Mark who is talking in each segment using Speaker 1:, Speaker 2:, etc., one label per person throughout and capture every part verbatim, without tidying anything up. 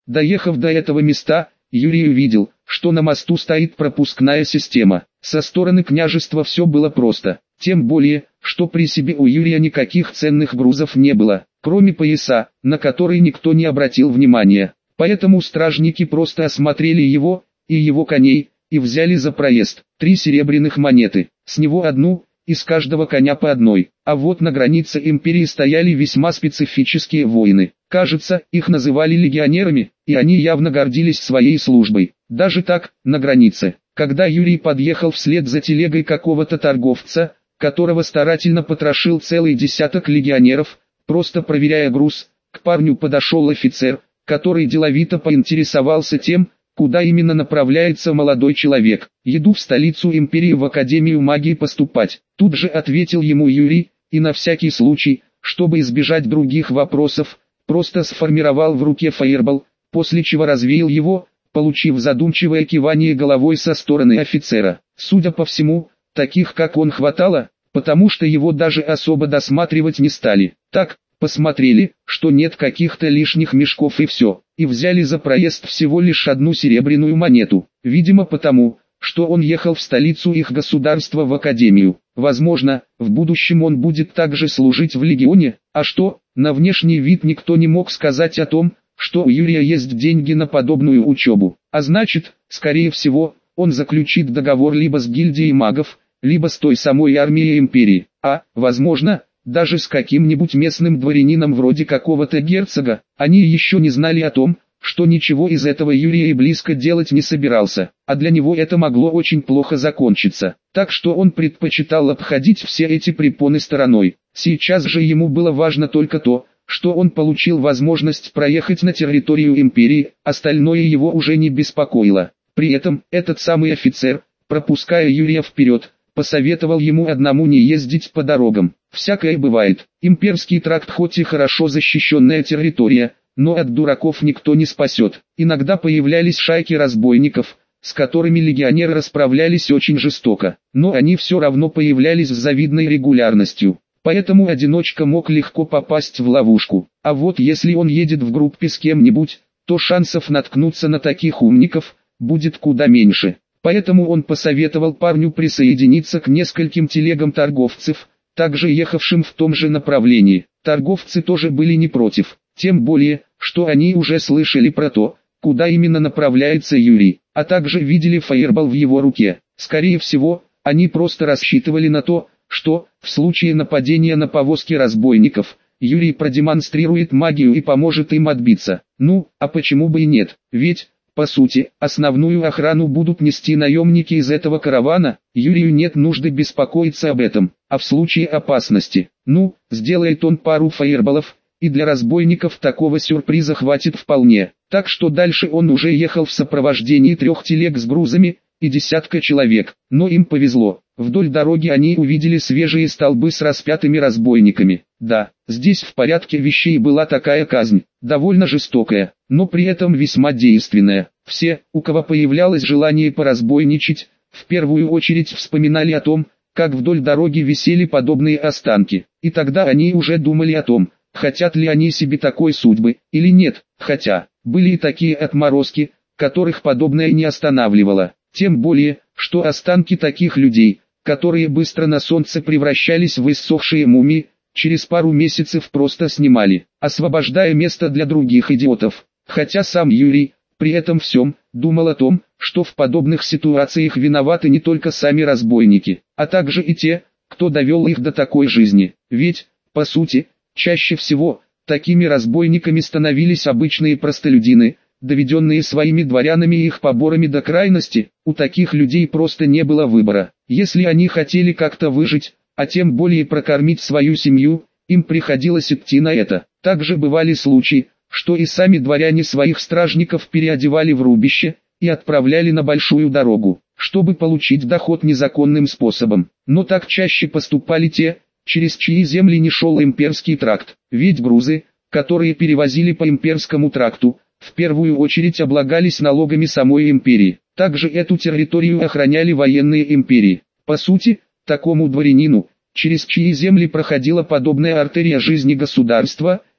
Speaker 1: Доехав до этого места, Юрий увидел, что на мосту стоит пропускная система. Со стороны княжества все было просто, тем более, что при себе у Юрия никаких ценных грузов не было, кроме пояса, на который никто не обратил внимания. Поэтому стражники просто осмотрели его и его коней, и взяли за проезд три серебряных монеты, с него одну, из каждого коня по одной. А вот на границе империи стояли весьма специфические воины. Кажется, их называли легионерами, и они явно гордились своей службой. Даже так, на границе, когда Юрий подъехал вслед за телегой какого-то торговца, которого старательно потрошил целый десяток легионеров, просто проверяя груз, к парню подошел офицер, который деловито поинтересовался тем, куда именно направляется молодой человек. «Еду в столицу империи в Академию магии поступать», тут же ответил ему Юрий, и на всякий случай, чтобы избежать других вопросов, просто сформировал в руке фаербол, после чего развеял его, получив задумчивое кивание головой со стороны офицера. Судя по всему, таких как он хватало, потому что его даже особо досматривать не стали. Так, посмотрели, что нет каких-то лишних мешков и все, и взяли за проезд всего лишь одну серебряную монету. Видимо потому, что он ехал в столицу их государства в академию. Возможно, в будущем он будет также служить в легионе, а что, на внешний вид никто не мог сказать о том, что у Юрия есть деньги на подобную учебу. А значит, скорее всего, он заключит договор либо с гильдией магов, либо с той самой армией империи, а, возможно, даже с каким-нибудь местным дворянином вроде какого-то герцога. Они еще не знали о том, что ничего из этого Юрий и близко делать не собирался, а для него это могло очень плохо закончиться. Так что он предпочитал обходить все эти препоны стороной. Сейчас же ему было важно только то, что он получил возможность проехать на территорию империи, остальное его уже не беспокоило. При этом, этот самый офицер, пропуская Юрия вперед, посоветовал ему одному не ездить по дорогам. Всякое бывает. Имперский тракт хоть и хорошо защищенная территория, но от дураков никто не спасет. Иногда появлялись шайки разбойников, с которыми легионеры расправлялись очень жестоко, но они все равно появлялись с завидной регулярностью. Поэтому одиночка мог легко попасть в ловушку. А вот если он едет в группе с кем-нибудь, то шансов наткнуться на таких умников будет куда меньше. Поэтому он посоветовал парню присоединиться к нескольким телегам торговцев, также ехавшим в том же направлении. Торговцы тоже были не против, тем более, что они уже слышали про то, куда именно направляется Юрий, а также видели фаербол в его руке. Скорее всего, они просто рассчитывали на то, что, в случае нападения на повозки разбойников, Юрий продемонстрирует магию и поможет им отбиться. Ну, а почему бы и нет, ведь, по сути, основную охрану будут нести наемники из этого каравана, Юрию нет нужды беспокоиться об этом, а в случае опасности, ну, сделает он пару фаерболов, и для разбойников такого сюрприза хватит вполне. Так что дальше он уже ехал в сопровождении трех телег с грузами и десятка человек, но им повезло. Вдоль дороги они увидели свежие столбы с распятыми разбойниками. Да, здесь в порядке вещей была такая казнь, довольно жестокая, но при этом весьма действенная. Все, у кого появлялось желание поразбойничать, в первую очередь вспоминали о том, как вдоль дороги висели подобные останки, и тогда они уже думали о том, хотят ли они себе такой судьбы, или нет, хотя, были и такие отморозки, которых подобное не останавливало. Тем более, что останки таких людей, которые быстро на солнце превращались в иссохшие мумии, через пару месяцев просто снимали, освобождая место для других идиотов. Хотя сам Юрий, при этом всем, думал о том, что в подобных ситуациях виноваты не только сами разбойники, а также и те, кто довел их до такой жизни. Ведь, по сути, чаще всего, такими разбойниками становились обычные простолюдины, доведенные своими дворянами и их поборами до крайности. У таких людей просто не было выбора. Если они хотели как-то выжить, а тем более прокормить свою семью, им приходилось идти на это. Также бывали случаи, что и сами дворяне своих стражников переодевали в рубище и отправляли на большую дорогу, чтобы получить доход незаконным способом. Но так чаще поступали те, через чьи земли не шел имперский тракт, ведь грузы, которые перевозили по имперскому тракту, в первую очередь облагались налогами самой империи. Также эту территорию охраняли военные империи. По сути, такому дворянину, через чьи земли проходила подобная артерия жизни государства,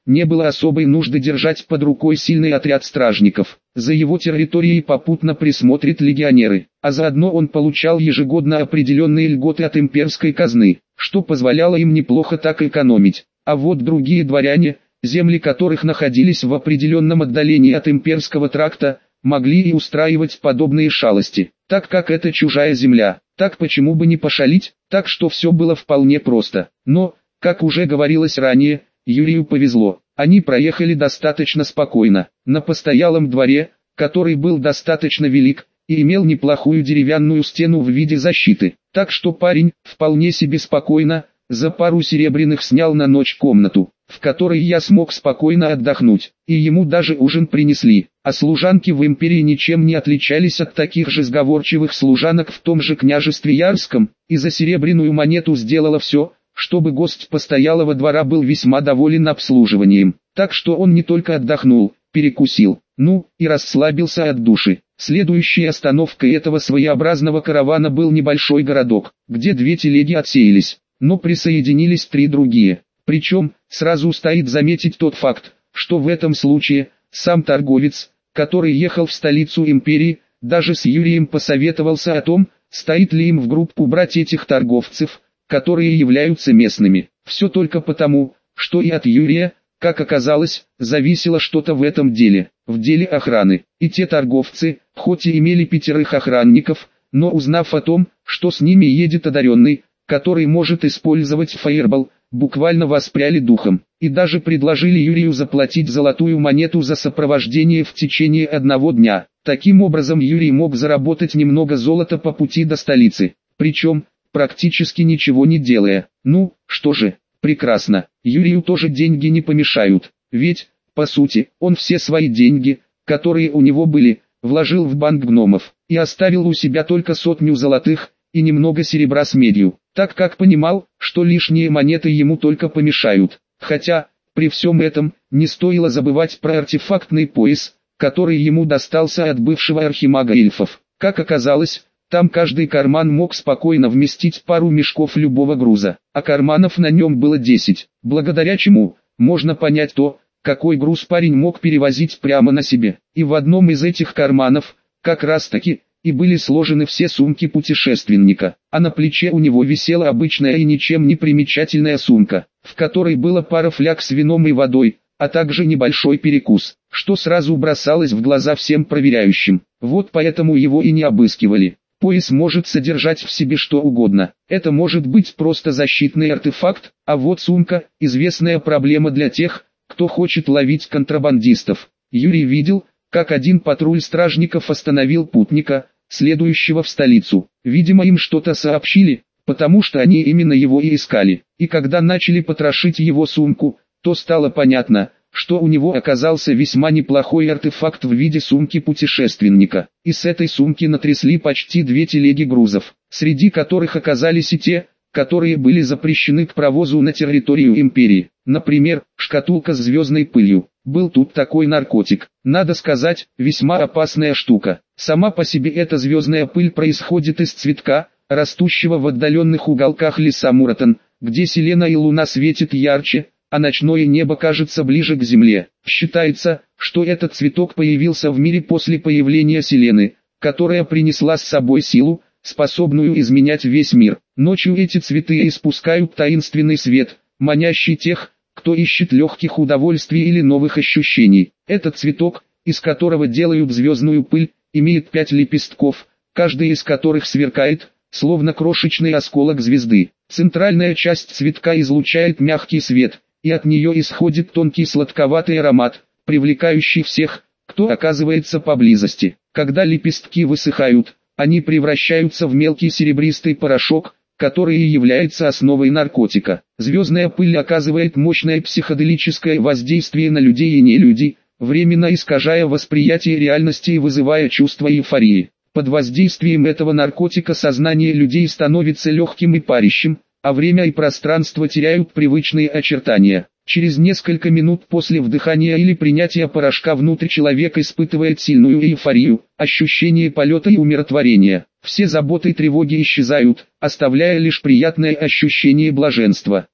Speaker 1: не было особой нужды держать под рукой сильный отряд стражников. За его территорией попутно присмотрят легионеры, а заодно он получал ежегодно определенные льготы от имперской казны, что позволяло им неплохо так экономить. А вот другие дворяне, земли которых находились в определенном отдалении от имперского тракта, могли и устраивать подобные шалости. Так как это чужая земля, так почему бы не пошалить, так что все было вполне просто. Но, как уже говорилось ранее, Юрию повезло. Они проехали достаточно спокойно, на постоялом дворе, который был достаточно велик, и имел неплохую деревянную стену в виде защиты. Так что парень, вполне себе спокойно, за пару серебряных снял на ночь комнату, в которой я смог спокойно отдохнуть, и ему даже ужин принесли. А служанки в империи ничем не отличались от таких же сговорчивых служанок в том же княжестве Ярском, и за серебряную монету сделала все, чтобы гость постоялого двора был весьма доволен обслуживанием. Так что он не только отдохнул, перекусил, ну, и расслабился от души. Следующей остановкой этого своеобразного каравана был небольшой городок, где две телеги отсеялись, но присоединились три другие. Причем, сразу стоит заметить тот факт, что в этом случае, сам торговец, который ехал в столицу империи, даже с Юрием посоветовался о том, стоит ли им в группу брать этих торговцев, которые являются местными. Все только потому, что и от Юрия, как оказалось, зависело что-то в этом деле, в деле охраны. И те торговцы, хоть и имели пятерых охранников, но узнав о том, что с ними едет одаренный, который может использовать фаербол, буквально воспряли духом, и даже предложили Юрию заплатить золотую монету за сопровождение в течение одного дня. Таким образом Юрий мог заработать немного золота по пути до столицы, причем, практически ничего не делая. Ну, что же, прекрасно, Юрию тоже деньги не помешают, ведь, по сути, он все свои деньги, которые у него были, вложил в банк гномов, и оставил у себя только сотню золотых, и немного серебра с медью, так как понимал, что лишние монеты ему только помешают. Хотя, при всем этом, не стоило забывать про артефактный пояс, который ему достался от бывшего архимага эльфов. Как оказалось, там каждый карман мог спокойно вместить пару мешков любого груза, а карманов на нем было десять, благодаря чему, можно понять то, какой груз парень мог перевозить прямо на себе. И в одном из этих карманов, как раз таки, и были сложены все сумки путешественника, а на плече у него висела обычная и ничем не примечательная сумка, в которой была пара фляг с вином и водой, а также небольшой перекус, что сразу бросалось в глаза всем проверяющим. Вот поэтому его и не обыскивали. Пояс может содержать в себе что угодно, это может быть просто защитный артефакт, а вот сумка – известная проблема для тех, кто хочет ловить контрабандистов. Юрий видел, как один патруль стражников остановил путника, следующего в столицу. Видимо, им что-то сообщили, потому что они именно его и искали. И когда начали потрошить его сумку, то стало понятно, что у него оказался весьма неплохой артефакт в виде сумки путешественника. И с этой сумки натрясли почти две телеги грузов, среди которых оказались и те, которые были запрещены к провозу на территорию империи. Например, шкатулка с звездной пылью. Был тут такой наркотик, надо сказать, весьма опасная штука. Сама по себе эта звездная пыль происходит из цветка, растущего в отдаленных уголках леса Муратон, где селена и луна светит ярче, а ночное небо кажется ближе к земле. Считается, что этот цветок появился в мире после появления селены, которая принесла с собой силу, способную изменять весь мир. Ночью эти цветы испускают таинственный свет, манящий тех, кто ищет легких удовольствий или новых ощущений. Этот цветок, из которого делают звездную пыль, имеет пять лепестков, каждый из которых сверкает, словно крошечный осколок звезды. Центральная часть цветка излучает мягкий свет, и от нее исходит тонкий сладковатый аромат, привлекающий всех, кто оказывается поблизости. Когда лепестки высыхают, они превращаются в мелкий серебристый порошок, который и является основой наркотика. Звездная пыль оказывает мощное психоделическое воздействие на людей и нелюдей, временно искажая восприятие реальности и вызывая чувство эйфории. Под воздействием этого наркотика сознание людей становится легким и парящим, а время и пространство теряют привычные очертания. Через несколько минут после вдыхания или принятия порошка внутрь человек испытывает сильную эйфорию, ощущение полета и умиротворения. Все заботы и тревоги исчезают, оставляя лишь приятное ощущение блаженства.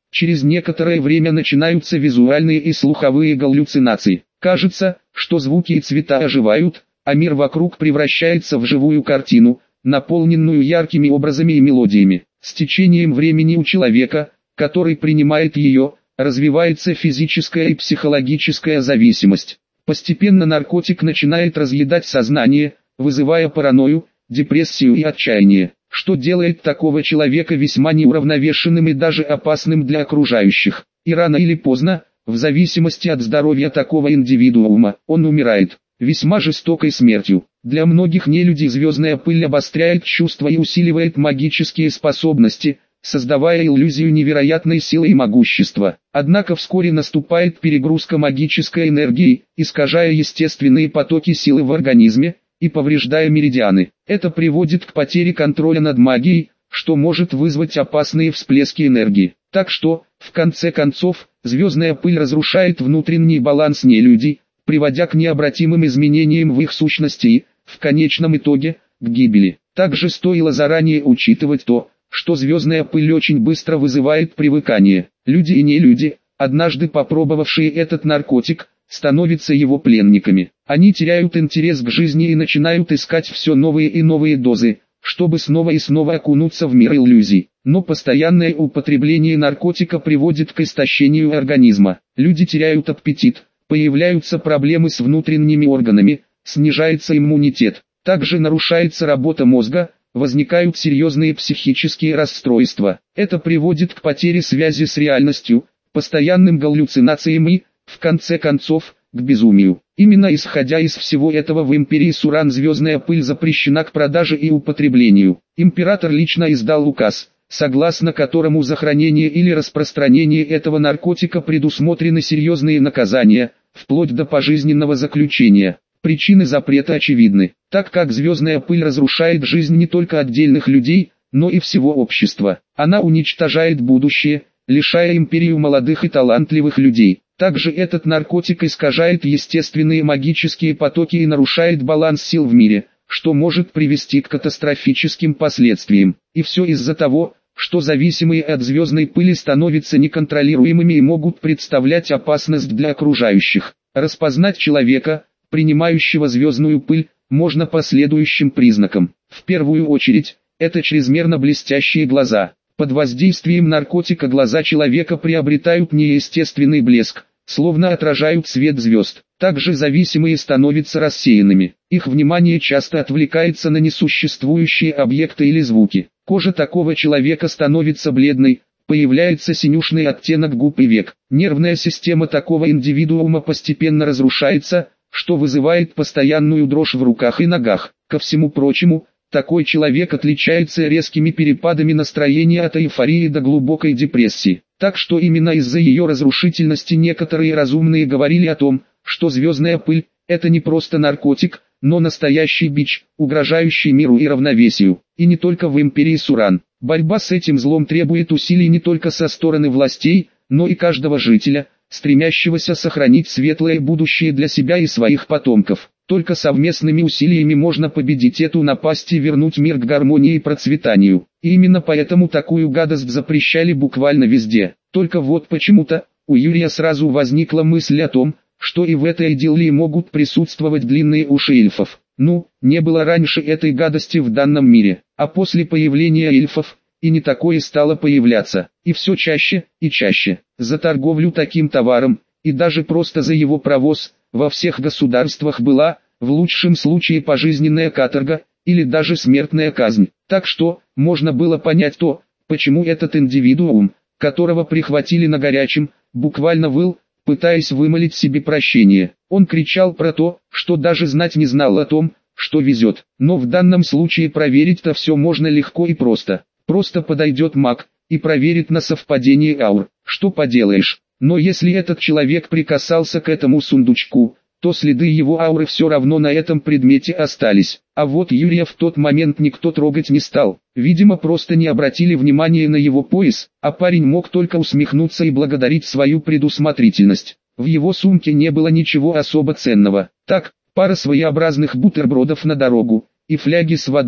Speaker 1: Через некоторое время начинаются визуальные и слуховые галлюцинации. Кажется, что звуки и цвета оживают, а мир вокруг превращается в живую картину, наполненную яркими образами и мелодиями. С течением времени у человека, который принимает ее, развивается физическая и психологическая зависимость. Постепенно наркотик начинает разъедать сознание, вызывая паранойю, депрессию и отчаяние, что делает такого человека весьма неуравновешенным и даже опасным для окружающих. И рано или поздно, в зависимости от здоровья такого индивидуума, он умирает, весьма жестокой смертью. Для многих нелюдей звездная пыль обостряет чувства и усиливает магические способности, создавая иллюзию невероятной силы и могущества. Однако вскоре наступает перегрузка магической энергии, искажая естественные потоки силы в организме и повреждая меридианы. Это приводит к потере контроля над магией, что может вызвать опасные всплески энергии. Так что, в конце концов, звездная пыль разрушает внутренний баланс нелюдей, приводя к необратимым изменениям в их сущности и, в конечном итоге, к гибели. Также стоило заранее учитывать то, что звездная пыль очень быстро вызывает привыкание. Люди и нелюди, однажды попробовавшие этот наркотик, становятся его пленниками. Они теряют интерес к жизни и начинают искать все новые и новые дозы, чтобы снова и снова окунуться в мир иллюзий. Но постоянное употребление наркотика приводит к истощению организма. Люди теряют аппетит, появляются проблемы с внутренними органами, снижается иммунитет. Также нарушается работа мозга, возникают серьезные психические расстройства. Это приводит к потере связи с реальностью, постоянным галлюцинациям и, в конце концов, к безумию. Именно исходя из всего этого в империи Суран звездная пыль запрещена к продаже и употреблению. Император лично издал указ, согласно которому за хранение или распространение этого наркотика предусмотрены серьезные наказания, вплоть до пожизненного заключения. Причины запрета очевидны, так как звездная пыль разрушает жизнь не только отдельных людей, но и всего общества. Она уничтожает будущее, лишая империю молодых и талантливых людей. Также этот наркотик искажает естественные магические потоки и нарушает баланс сил в мире, что может привести к катастрофическим последствиям. И все из-за того, что зависимые от звездной пыли становятся неконтролируемыми и могут представлять опасность для окружающих. Распознать человека, принимающего звездную пыль, можно по следующим признакам. В первую очередь, это чрезмерно блестящие глаза. Под воздействием наркотика глаза человека приобретают неестественный блеск, словно отражают свет звезд. Также зависимые становятся рассеянными. Их внимание часто отвлекается на несуществующие объекты или звуки. Кожа такого человека становится бледной, появляется синюшный оттенок губ и век. Нервная система такого индивидуума постепенно разрушается, что вызывает постоянную дрожь в руках и ногах. Ко всему прочему, такой человек отличается резкими перепадами настроения от эйфории до глубокой депрессии. Так что именно из-за ее разрушительности некоторые разумные говорили о том, что звездная пыль – это не просто наркотик, но настоящий бич, угрожающий миру и равновесию. И не только в империи Суран. Борьба с этим злом требует усилий не только со стороны властей, но и каждого жителя, стремящегося сохранить светлое будущее для себя и своих потомков. Только совместными усилиями можно победить эту напасть и вернуть мир к гармонии и процветанию. И именно поэтому такую гадость запрещали буквально везде. Только вот почему-то, у Юрия сразу возникла мысль о том, что и в этой идиллии могут присутствовать длинные уши эльфов. Ну, не было раньше этой гадости в данном мире, а после появления эльфов, и не такое стало появляться, и все чаще, и чаще. За торговлю таким товаром, и даже просто за его провоз, во всех государствах была, в лучшем случае пожизненная каторга, или даже смертная казнь. Так что, можно было понять то, почему этот индивидуум, которого прихватили на горячем, буквально выл, пытаясь вымолить себе прощение. Он кричал про то, что даже знать не знал о том, что везет. Но в данном случае проверить-то все можно легко и просто. Просто подойдет маг, и проверит на совпадение аур. Что поделаешь. Но если этот человек прикасался к этому сундучку, то следы его ауры все равно на этом предмете остались. А вот Юрия в тот момент никто трогать не стал. Видимо, просто не обратили внимания на его пояс, а парень мог только усмехнуться и благодарить свою предусмотрительность. В его сумке не было ничего особо ценного. Так, пара своеобразных бутербродов на дорогу, и фляги с водой,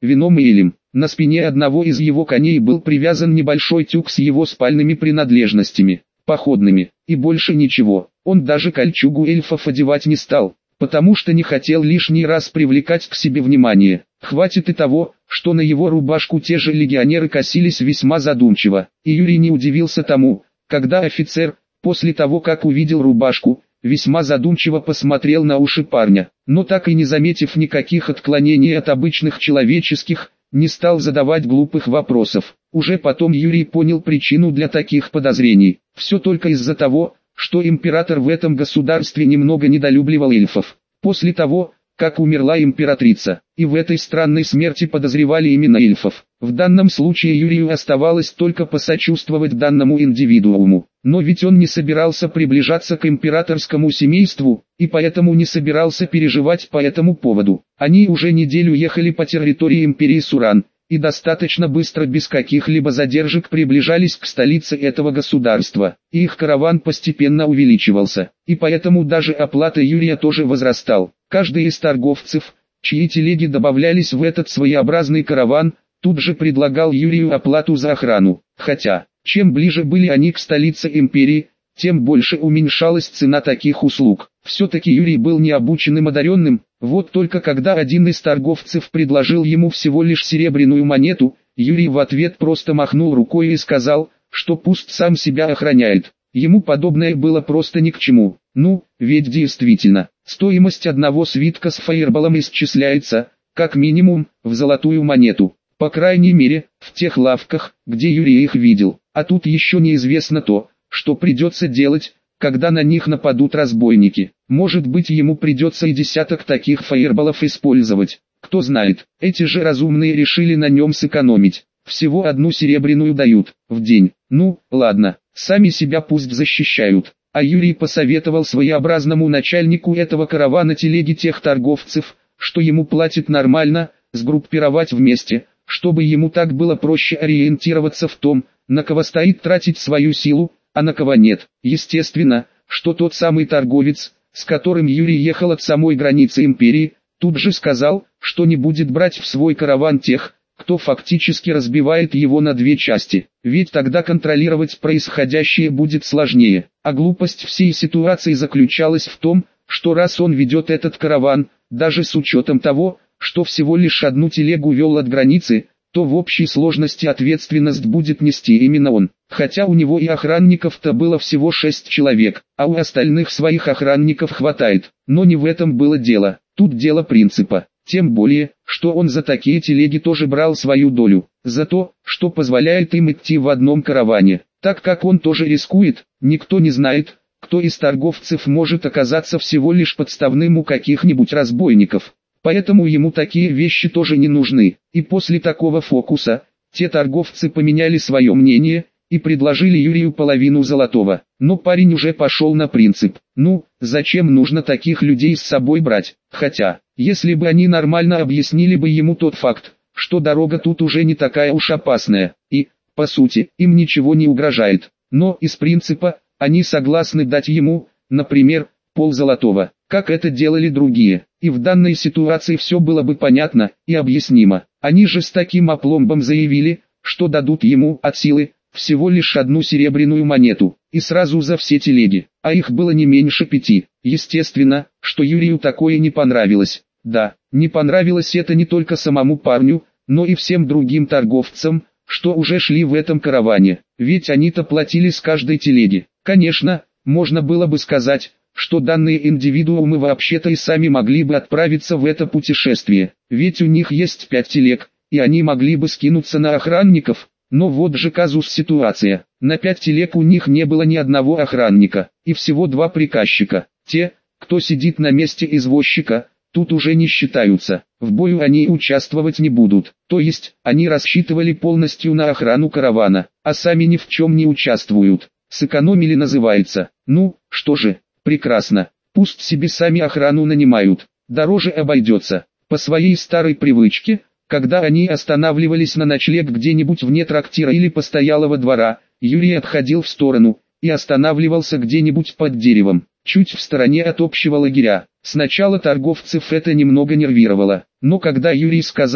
Speaker 1: вином и элем. На спине одного из его коней был привязан небольшой тюк с его спальными принадлежностями, походными, и больше ничего. Он даже кольчугу эльфов одевать не стал, потому что не хотел лишний раз привлекать к себе внимание. Хватит и того, что на его рубашку те же легионеры косились весьма задумчиво, и Юрий не удивился тому, когда офицер, после того как увидел рубашку, весьма задумчиво посмотрел на уши парня, но так и не заметив никаких отклонений от обычных человеческих, не стал задавать глупых вопросов. Уже потом Юрий понял причину для таких подозрений. Все только из-за того, что император в этом государстве немного недолюбливал эльфов. После того, как умерла императрица, и в этой странной смерти подозревали именно эльфов. В данном случае Юрию оставалось только посочувствовать данному индивидууму. Но ведь он не собирался приближаться к императорскому семейству, и поэтому не собирался переживать по этому поводу. Они уже неделю ехали по территории империи Суран, и достаточно быстро без каких-либо задержек приближались к столице этого государства. И их караван постепенно увеличивался, и поэтому даже оплата Юрия тоже возрастал. Каждый из торговцев, чьи телеги добавлялись в этот своеобразный караван, тут же предлагал Юрию оплату за охрану. Хотя, чем ближе были они к столице империи, тем больше уменьшалась цена таких услуг. Все-таки Юрий был необученным одаренным, вот только когда один из торговцев предложил ему всего лишь серебряную монету, Юрий в ответ просто махнул рукой и сказал, что пусть сам себя охраняет. Ему подобное было просто ни к чему. Ну, ведь действительно, стоимость одного свитка с фаерболом исчисляется, как минимум, в золотую монету. По крайней мере, в тех лавках, где Юрий их видел. А тут еще неизвестно то, что придется делать, когда на них нападут разбойники. Может быть, ему придется и десяток таких фаерболов использовать. Кто знает, эти же разумные решили на нем сэкономить. Всего одну серебряную дают в день. Ну, ладно, сами себя пусть защищают. А Юрий посоветовал своеобразному начальнику этого каравана телеги тех торговцев, что ему платят нормально, сгруппировать вместе, чтобы ему так было проще ориентироваться в том, на кого стоит тратить свою силу, а на кого нет. Естественно, что тот самый торговец, с которым Юрий ехал от самой границы империи, тут же сказал, что не будет брать в свой караван тех, кто фактически разбивает его на две части, ведь тогда контролировать происходящее будет сложнее. А глупость всей ситуации заключалась в том, что раз он ведет этот караван, даже с учетом того, что всего лишь одну телегу вел от границы, то в общей сложности ответственность будет нести именно он. Хотя у него и охранников-то было всего шесть человек, а у остальных своих охранников хватает. Но не в этом было дело, тут дело принципа. Тем более, что он за такие телеги тоже брал свою долю, за то, что позволяет им идти в одном караване. Так как он тоже рискует, никто не знает, кто из торговцев может оказаться всего лишь подставным у каких-нибудь разбойников. Поэтому ему такие вещи тоже не нужны. И после такого фокуса, те торговцы поменяли свое мнение и предложили Юрию половину золотого. Но парень уже пошел на принцип. Ну, зачем нужно таких людей с собой брать? Хотя, если бы они нормально объяснили бы ему тот факт, что дорога тут уже не такая уж опасная, и, по сути, им ничего не угрожает. Но из принципа, они согласны дать ему, например, ползолотого, как это делали другие. И в данной ситуации все было бы понятно и объяснимо. Они же с таким опломбом заявили, что дадут ему от силы всего лишь одну серебряную монету, и сразу за все телеги, а их было не меньше пяти. Естественно, что Юрию такое не понравилось. Да, не понравилось это не только самому парню, но и всем другим торговцам, что уже шли в этом караване, ведь они-то платили с каждой телеги. Конечно, можно было бы сказать, что данные индивидуумы вообще-то и сами могли бы отправиться в это путешествие, ведь у них есть пять телег, и они могли бы скинуться на охранников. Но вот же казус ситуация, на пять телег у них не было ни одного охранника, и всего два приказчика. Те, кто сидит на месте извозчика, тут уже не считаются, в бою они участвовать не будут, то есть, они рассчитывали полностью на охрану каравана, а сами ни в чем не участвуют. Сэкономили называется. Ну, что же, прекрасно, пусть себе сами охрану нанимают, дороже обойдется. По своей старой привычке, когда они останавливались на ночлег где-нибудь вне трактира или постоялого двора, Юрий отходил в сторону и останавливался где-нибудь под деревом, чуть в стороне от общего лагеря. Сначала торговцев это немного нервировало, но когда Юрий сказал,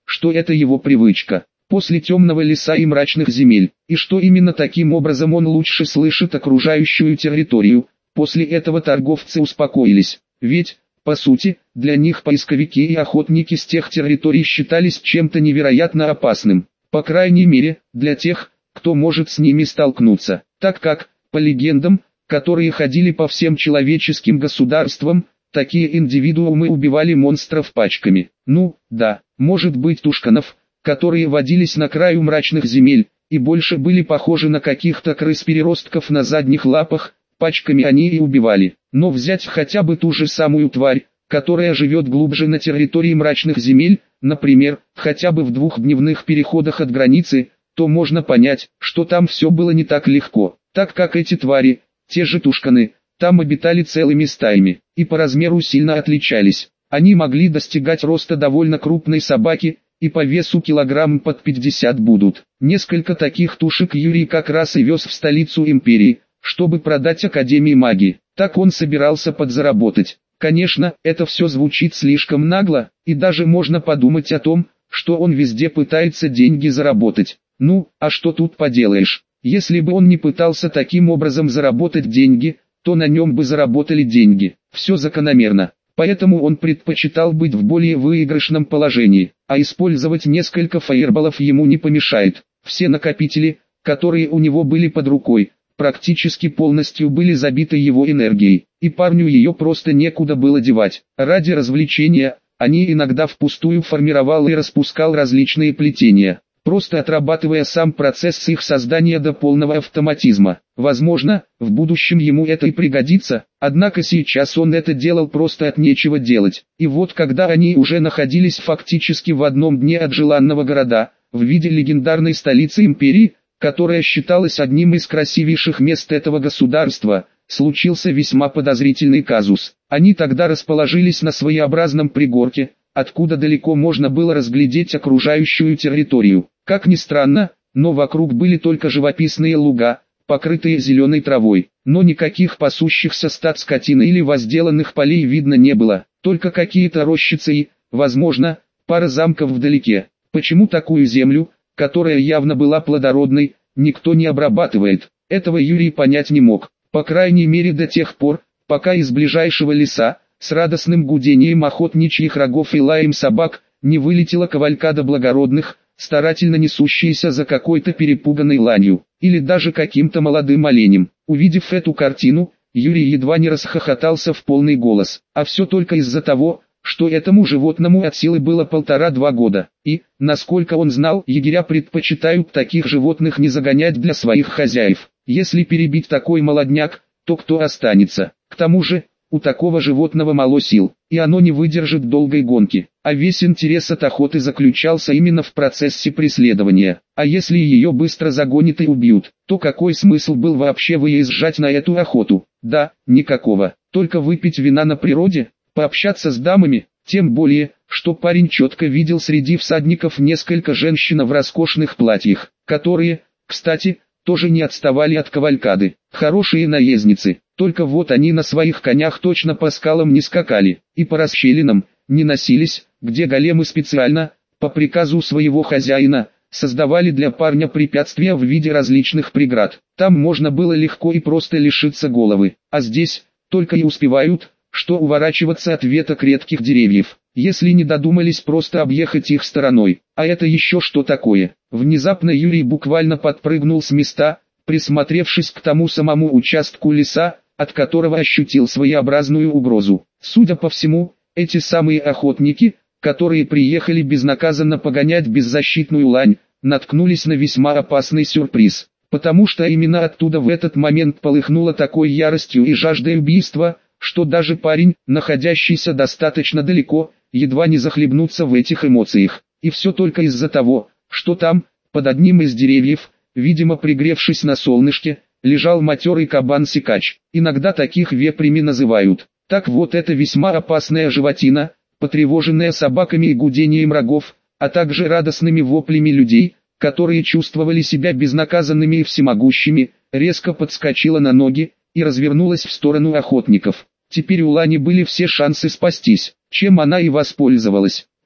Speaker 1: что это его привычка. После темного леса и мрачных земель, и что именно таким образом он лучше слышит окружающую территорию. После этого торговцы успокоились, ведь, по сути, для них поисковики и охотники с тех территорий считались чем-то невероятно опасным, по крайней мере, для тех, кто может с ними столкнуться, так как, по легендам, которые ходили по всем человеческим государствам, такие индивидуумы убивали монстров пачками. Ну, да, может быть тушканов, которые водились на краю мрачных земель, и больше были похожи на каких-то крыс-переростков на задних лапах, пачками они и убивали. Но взять хотя бы ту же самую тварь, которая живет глубже на территории мрачных земель, например, хотя бы в двухдневных переходах от границы, то можно понять, что там все было не так легко, так как эти твари, те же тушканы, там обитали целыми стаями, и по размеру сильно отличались. Они могли достигать роста довольно крупной собаки, и по весу килограмм под пятьдесят будут. Несколько таких тушек Юрий как раз и вез в столицу империи, чтобы продать Академии магии. Так он собирался подзаработать. Конечно, это все звучит слишком нагло, и даже можно подумать о том, что он везде пытается деньги заработать. Ну, а что тут поделаешь? Если бы он не пытался таким образом заработать деньги, то на нем бы заработали деньги. Все закономерно. Поэтому он предпочитал быть в более выигрышном положении, а использовать несколько фаерболов ему не помешает. Все накопители, которые у него были под рукой, практически полностью были забиты его энергией, и парню ее просто некуда было девать. Ради развлечения, они иногда впустую формировал и распускал различные плетения, просто отрабатывая сам процесс их создания до полного автоматизма. Возможно, в будущем ему это и пригодится, однако сейчас он это делал просто от нечего делать. И вот когда они уже находились фактически в одном дне от желанного города, в виде легендарной столицы империи, которая считалась одним из красивейших мест этого государства, случился весьма подозрительный казус. Они тогда расположились на своеобразном пригорке, откуда далеко можно было разглядеть окружающую территорию. Как ни странно, но вокруг были только живописные луга, покрытые зеленой травой, но никаких пасущихся стад скотины или возделанных полей видно не было, только какие-то рощицы и, возможно, пара замков вдалеке. Почему такую землю, которая явно была плодородной, никто не обрабатывает? Этого Юрий понять не мог, по крайней мере до тех пор, пока из ближайшего леса, с радостным гудением охотничьих рогов и лаем собак, не вылетела кавалькада благородных, старательно несущаяся за какой-то перепуганной ланью, или даже каким-то молодым оленем. Увидев эту картину, Юрий едва не расхохотался в полный голос, а все только из-за того, что этому животному от силы было полтора-два года, и, насколько он знал, егеря предпочитают таких животных не загонять для своих хозяев. Если перебить такой молодняк, то кто останется? К тому же, у такого животного мало сил, и оно не выдержит долгой гонки, а весь интерес от охоты заключался именно в процессе преследования. А если ее быстро загонят и убьют, то какой смысл был вообще выезжать на эту охоту? Да, никакого, только выпить вина на природе, пообщаться с дамами, тем более, что парень четко видел среди всадников несколько женщин в роскошных платьях, которые, кстати, тоже не отставали от кавалькады. Хорошие наездницы, только вот они на своих конях точно по скалам не скакали, и по расщелинам не носились, где големы специально, по приказу своего хозяина, создавали для парня препятствия в виде различных преград. Там можно было легко и просто лишиться головы, а здесь, только и успевают, что уворачиваться от веток редких деревьев, если не додумались просто объехать их стороной. А это еще что такое? Внезапно Юрий буквально подпрыгнул с места, присмотревшись к тому самому участку леса, от которого ощутил своеобразную угрозу. Судя по всему, эти самые охотники, которые приехали безнаказанно погонять беззащитную лань, наткнулись на весьма опасный сюрприз, потому что именно оттуда в этот момент полыхнуло такой яростью и жаждой убийства, что даже парень, находящийся достаточно далеко, едва не захлебнуться в этих эмоциях. И все только из-за того, что там, под одним из деревьев, видимо пригревшись на солнышке, лежал матерый кабан-сикач. Иногда таких вепрями называют. Так вот, эта весьма опасная животина, потревоженная собаками и гудением рогов, а также радостными воплями людей, которые чувствовали себя безнаказанными и всемогущими, резко подскочила на ноги и развернулась в сторону охотников. Теперь у Лани были все шансы спастись, чем она и воспользовалась.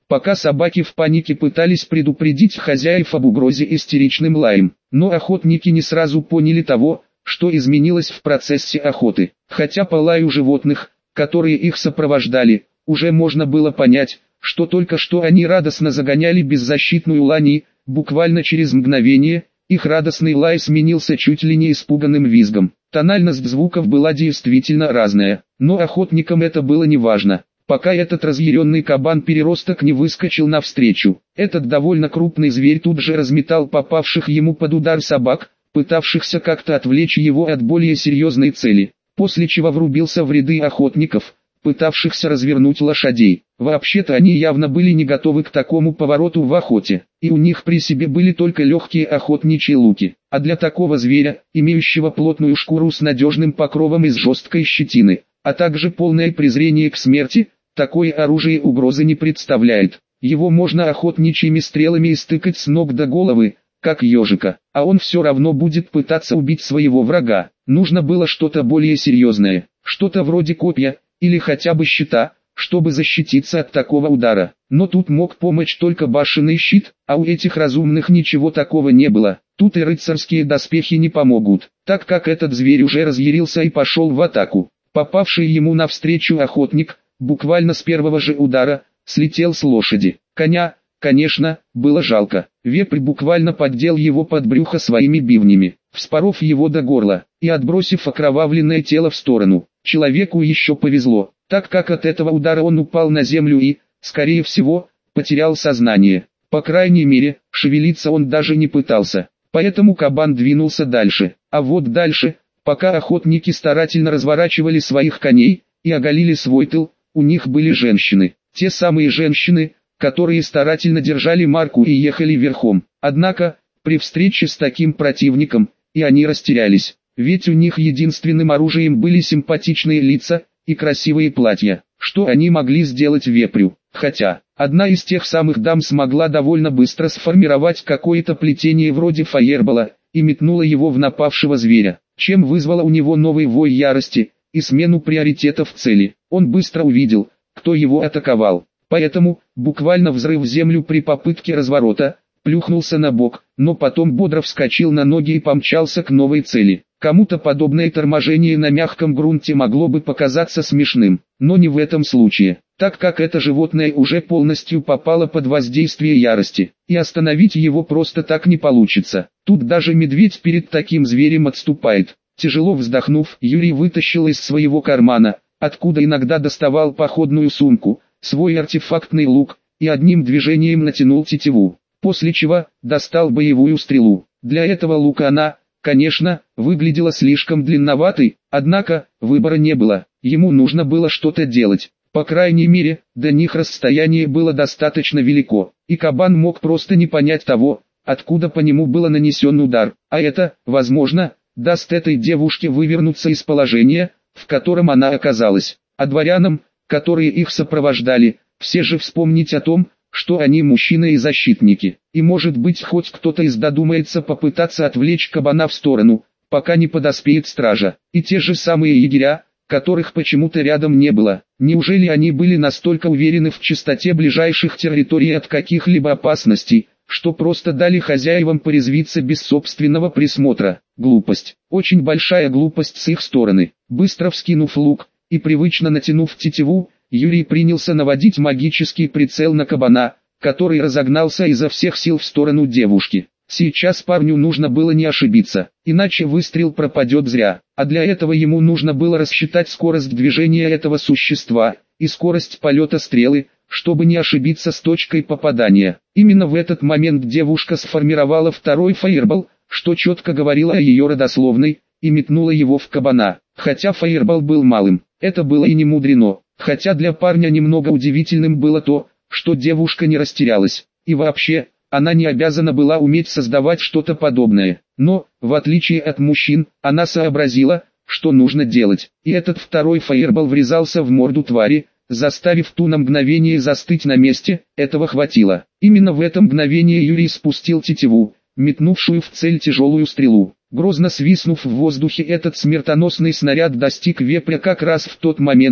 Speaker 1: пока собаки в панике пытались предупредить хозяев об угрозе истеричным лаем. Но охотники не сразу поняли того, что изменилось в процессе охоты. Хотя по лаю животных, которые их сопровождали, уже можно было понять, что только что они радостно загоняли беззащитную лани, буквально через мгновение, их радостный лай сменился чуть ли не испуганным визгом. Тональность звуков была действительно разная, но охотникам это было не важно, пока этот разъяренный кабан-переросток не выскочил навстречу. Этот довольно крупный зверь тут же разметал попавших ему под удар собак, пытавшихся как-то отвлечь его от более серьезной цели, после чего врубился в ряды охотников, пытавшихся развернуть лошадей. Вообще-то они явно были не готовы к такому повороту в охоте, и у них при себе были только легкие охотничьи луки. А для такого зверя, имеющего плотную шкуру с надежным покровом из жесткой щетины, а также полное презрение к смерти, такое оружие угрозы не представляет. Его можно охотничьими стрелами истыкать с ног до головы, как ежика, а он все равно будет пытаться убить своего врага. Нужно было что-то более серьезное, что-то вроде копья, или хотя бы щита, чтобы защититься от такого удара. Но тут мог помочь только башенный щит, а у этих разумных ничего такого не было. Тут и рыцарские доспехи не помогут, так как этот зверь уже разъярился и пошел в атаку. Попавший ему навстречу охотник, буквально с первого же удара, слетел с лошади. Коня, конечно, было жалко. Вепрь буквально поддел его под брюхо своими бивнями, вспоров его до горла, и отбросив окровавленное тело в сторону. Человеку еще повезло, так как от этого удара он упал на землю и, скорее всего, потерял сознание. По крайней мере, шевелиться он даже не пытался, поэтому кабан двинулся дальше. А вот дальше, пока охотники старательно разворачивали своих коней и оголили свой тыл, у них были женщины. Те самые женщины, которые старательно держали марку и ехали верхом. Однако, при встрече с таким противником, и они растерялись. Ведь у них единственным оружием были симпатичные лица и красивые платья. Что они могли сделать вепрю? Хотя, одна из тех самых дам смогла довольно быстро сформировать какое-то плетение вроде фаербола и метнула его в напавшего зверя, чем вызвала у него новый вой ярости и смену приоритетов цели. Он быстро увидел, кто его атаковал. Поэтому, буквально взрыв в землю при попытке разворота, плюхнулся на бок, но потом бодро вскочил на ноги и помчался к новой цели. Кому-то подобное торможение на мягком грунте могло бы показаться смешным, но не в этом случае, так как это животное уже полностью попало под воздействие ярости, и остановить его просто так не получится. Тут даже медведь перед таким зверем отступает. Тяжело вздохнув, Юрий вытащил из своего кармана, откуда иногда доставал походную сумку, свой артефактный лук, и одним движением натянул тетиву, после чего достал боевую стрелу. Для этого лука она, конечно, выглядела слишком длинноватой, однако, выбора не было, ему нужно было что-то делать. По крайней мере, до них расстояние было достаточно велико, и кабан мог просто не понять того, откуда по нему был нанесен удар, а это, возможно, даст этой девушке вывернуться из положения, в котором она оказалась. А дворянам, которые их сопровождали, все же вспомнить о том, что они мужчины и защитники, и может быть хоть кто-то из додумается попытаться отвлечь кабана в сторону, пока не подоспеет стража, и те же самые егеря, которых почему-то рядом не было. Неужели они были настолько уверены в чистоте ближайших территорий от каких-либо опасностей, что просто дали хозяевам порезвиться без собственного присмотра? Глупость, очень большая глупость с их стороны. Быстро вскинув лук и привычно натянув тетиву, Юрий принялся наводить магический прицел на кабана, который разогнался изо всех сил в сторону девушки. Сейчас парню нужно было не ошибиться, иначе выстрел пропадет зря, а для этого ему нужно было рассчитать скорость движения этого существа и скорость полета стрелы, чтобы не ошибиться с точкой попадания. Именно в этот момент девушка сформировала второй фаербол, что четко говорило о ее родословной, и метнула его в кабана. Хотя фаербол был малым, это было и не мудрено, хотя для парня немного удивительным было то, что девушка не растерялась, и вообще, она не обязана была уметь создавать что-то подобное. Но, в отличие от мужчин, она сообразила, что нужно делать, и этот второй фаербол врезался в морду твари, заставив ту на мгновение застыть на месте. Этого хватило. Именно в это мгновение Юрий спустил тетиву, метнувшую в цель тяжелую стрелу. Грозно свистнув в воздухе, этот смертоносный снаряд достиг вепря как раз в тот момент,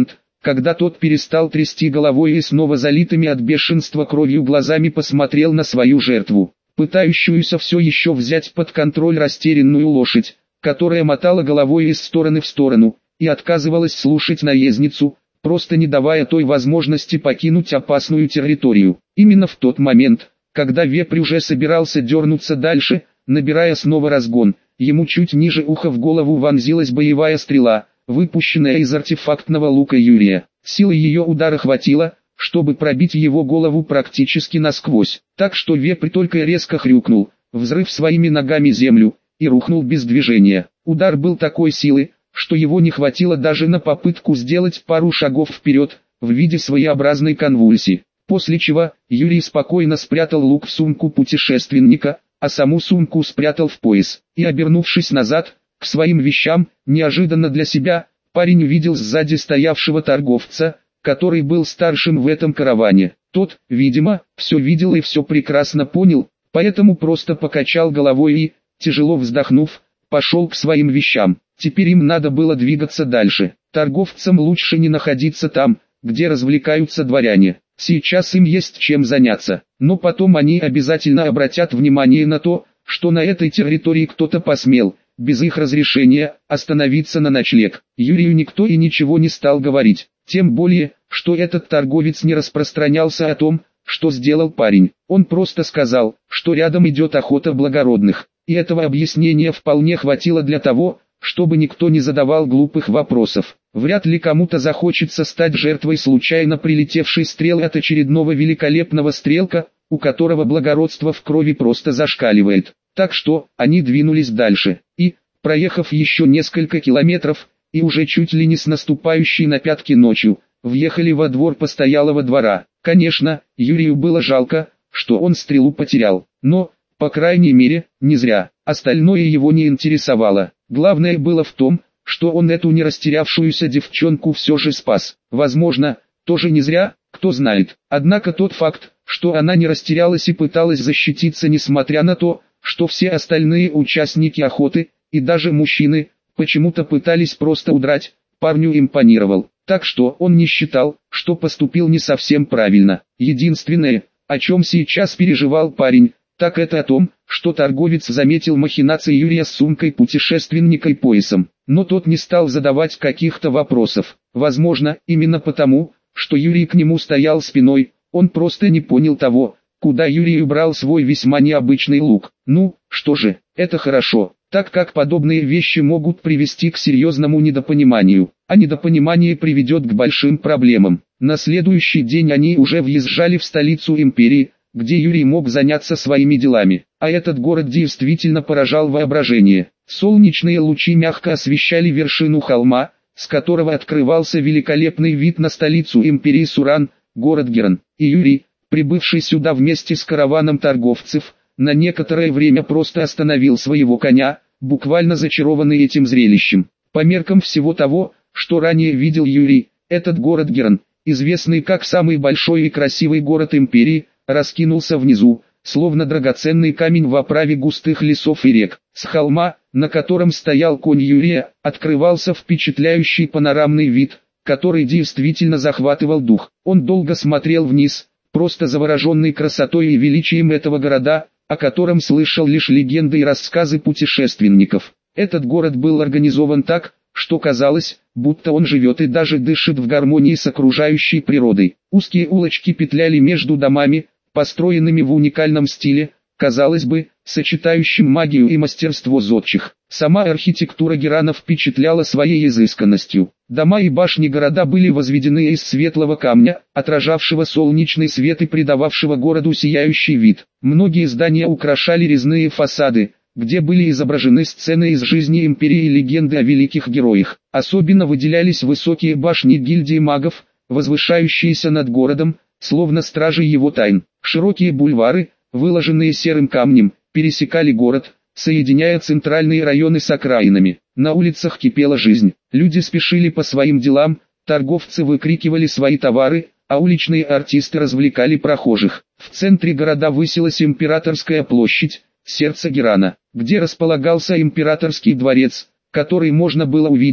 Speaker 1: когда тот перестал трясти головой и снова залитыми от бешенства кровью глазами посмотрел на свою жертву, пытающуюся все еще взять под контроль растерянную лошадь, которая мотала головой из стороны в сторону, и отказывалась слушать наездницу, просто не давая той возможности покинуть опасную территорию. Именно в тот момент, когда вепрь уже собирался дернуться дальше, набирая снова разгон, ему чуть ниже уха в голову вонзилась боевая стрела, выпущенная из артефактного лука Юрия. Силы ее удара хватило, чтобы пробить его голову практически насквозь, так что вепрь только резко хрюкнул, взрыв своими ногами землю, и рухнул без движения. Удар был такой силы, что его не хватило даже на попытку сделать пару шагов вперед, в виде своеобразной конвульсии. После чего, Юрий спокойно спрятал лук в сумку путешественника, а саму сумку спрятал в пояс, и обернувшись назад, к своим вещам, неожиданно для себя, парень увидел сзади стоявшего торговца, который был старшим в этом караване. Тот, видимо, все видел и все прекрасно понял, поэтому просто покачал головой и, тяжело вздохнув, пошел к своим вещам. Теперь им надо было двигаться дальше. Торговцам лучше не находиться там, где развлекаются дворяне. Сейчас им есть чем заняться, но потом они обязательно обратят внимание на то, что на этой территории кто-то посмел, без их разрешения, остановиться на ночлег. Юрию никто и ничего не стал говорить, тем более, что этот торговец не распространялся о том, что сделал парень. Он просто сказал, что рядом идет охота благородных, и этого объяснения вполне хватило для того, чтобы никто не задавал глупых вопросов. Вряд ли кому-то захочется стать жертвой случайно прилетевшей стрелы от очередного великолепного стрелка, у которого благородство в крови просто зашкаливает. Так что, они двинулись дальше, и, проехав еще несколько километров, и уже чуть ли не с наступающей на пятки ночью, въехали во двор постоялого двора. Конечно, Юрию было жалко, что он стрелу потерял, но, по крайней мере, не зря. Остальное его не интересовало. Главное было в том, что он эту не растерявшуюся девчонку все же спас. Возможно, тоже не зря, кто знает. Однако тот факт, что она не растерялась и пыталась защититься несмотря на то, что все остальные участники охоты, и даже мужчины, почему-то пытались просто удрать, парню импонировал. Так что он не считал, что поступил не совсем правильно. Единственное, о чем сейчас переживал парень, так это о том, что торговец заметил махинации Юрия с сумкой путешественника и поясом. Но тот не стал задавать каких-то вопросов. Возможно, именно потому, что Юрий к нему стоял спиной, он просто не понял того, куда Юрий убрал свой весьма необычный лук. Ну, что же, это хорошо, так как подобные вещи могут привести к серьезному недопониманию, а недопонимание приведет к большим проблемам. На следующий день они уже въезжали в столицу империи, где Юрий мог заняться своими делами, а этот город действительно поражал воображение. Солнечные лучи мягко освещали вершину холма, с которого открывался великолепный вид на столицу империи Суран, город Герн, и Юрий, прибывший сюда вместе с караваном торговцев, на некоторое время просто остановил своего коня, буквально зачарованный этим зрелищем. По меркам всего того, что ранее видел Юрий, этот город Герн, известный как самый большой и красивый город империи, раскинулся внизу, словно драгоценный камень в оправе густых лесов и рек. С холма, на котором стоял конь Юрия, открывался впечатляющий панорамный вид, который действительно захватывал дух. Он долго смотрел вниз, просто завороженный красотой и величием этого города, о котором слышал лишь легенды и рассказы путешественников. Этот город был организован так, что казалось, будто он живет и даже дышит в гармонии с окружающей природой. Узкие улочки петляли между домами, построенными в уникальном стиле, казалось бы, сочетающим магию и мастерство зодчих. Сама архитектура Герана впечатляла своей изысканностью. Дома и башни города были возведены из светлого камня, отражавшего солнечный свет и придававшего городу сияющий вид. Многие здания украшали резные фасады, где были изображены сцены из жизни империи и легенды о великих героях. Особенно выделялись высокие башни гильдии магов, возвышающиеся над городом, словно стражи его тайн. Широкие бульвары, выложенные серым камнем, пересекали город, соединяя центральные районы с окраинами. На улицах кипела жизнь, люди спешили по своим делам, торговцы выкрикивали свои товары, а уличные артисты развлекали прохожих. В центре города высилась Императорская площадь, сердце Герана, где располагался императорский дворец, который можно было увидеть,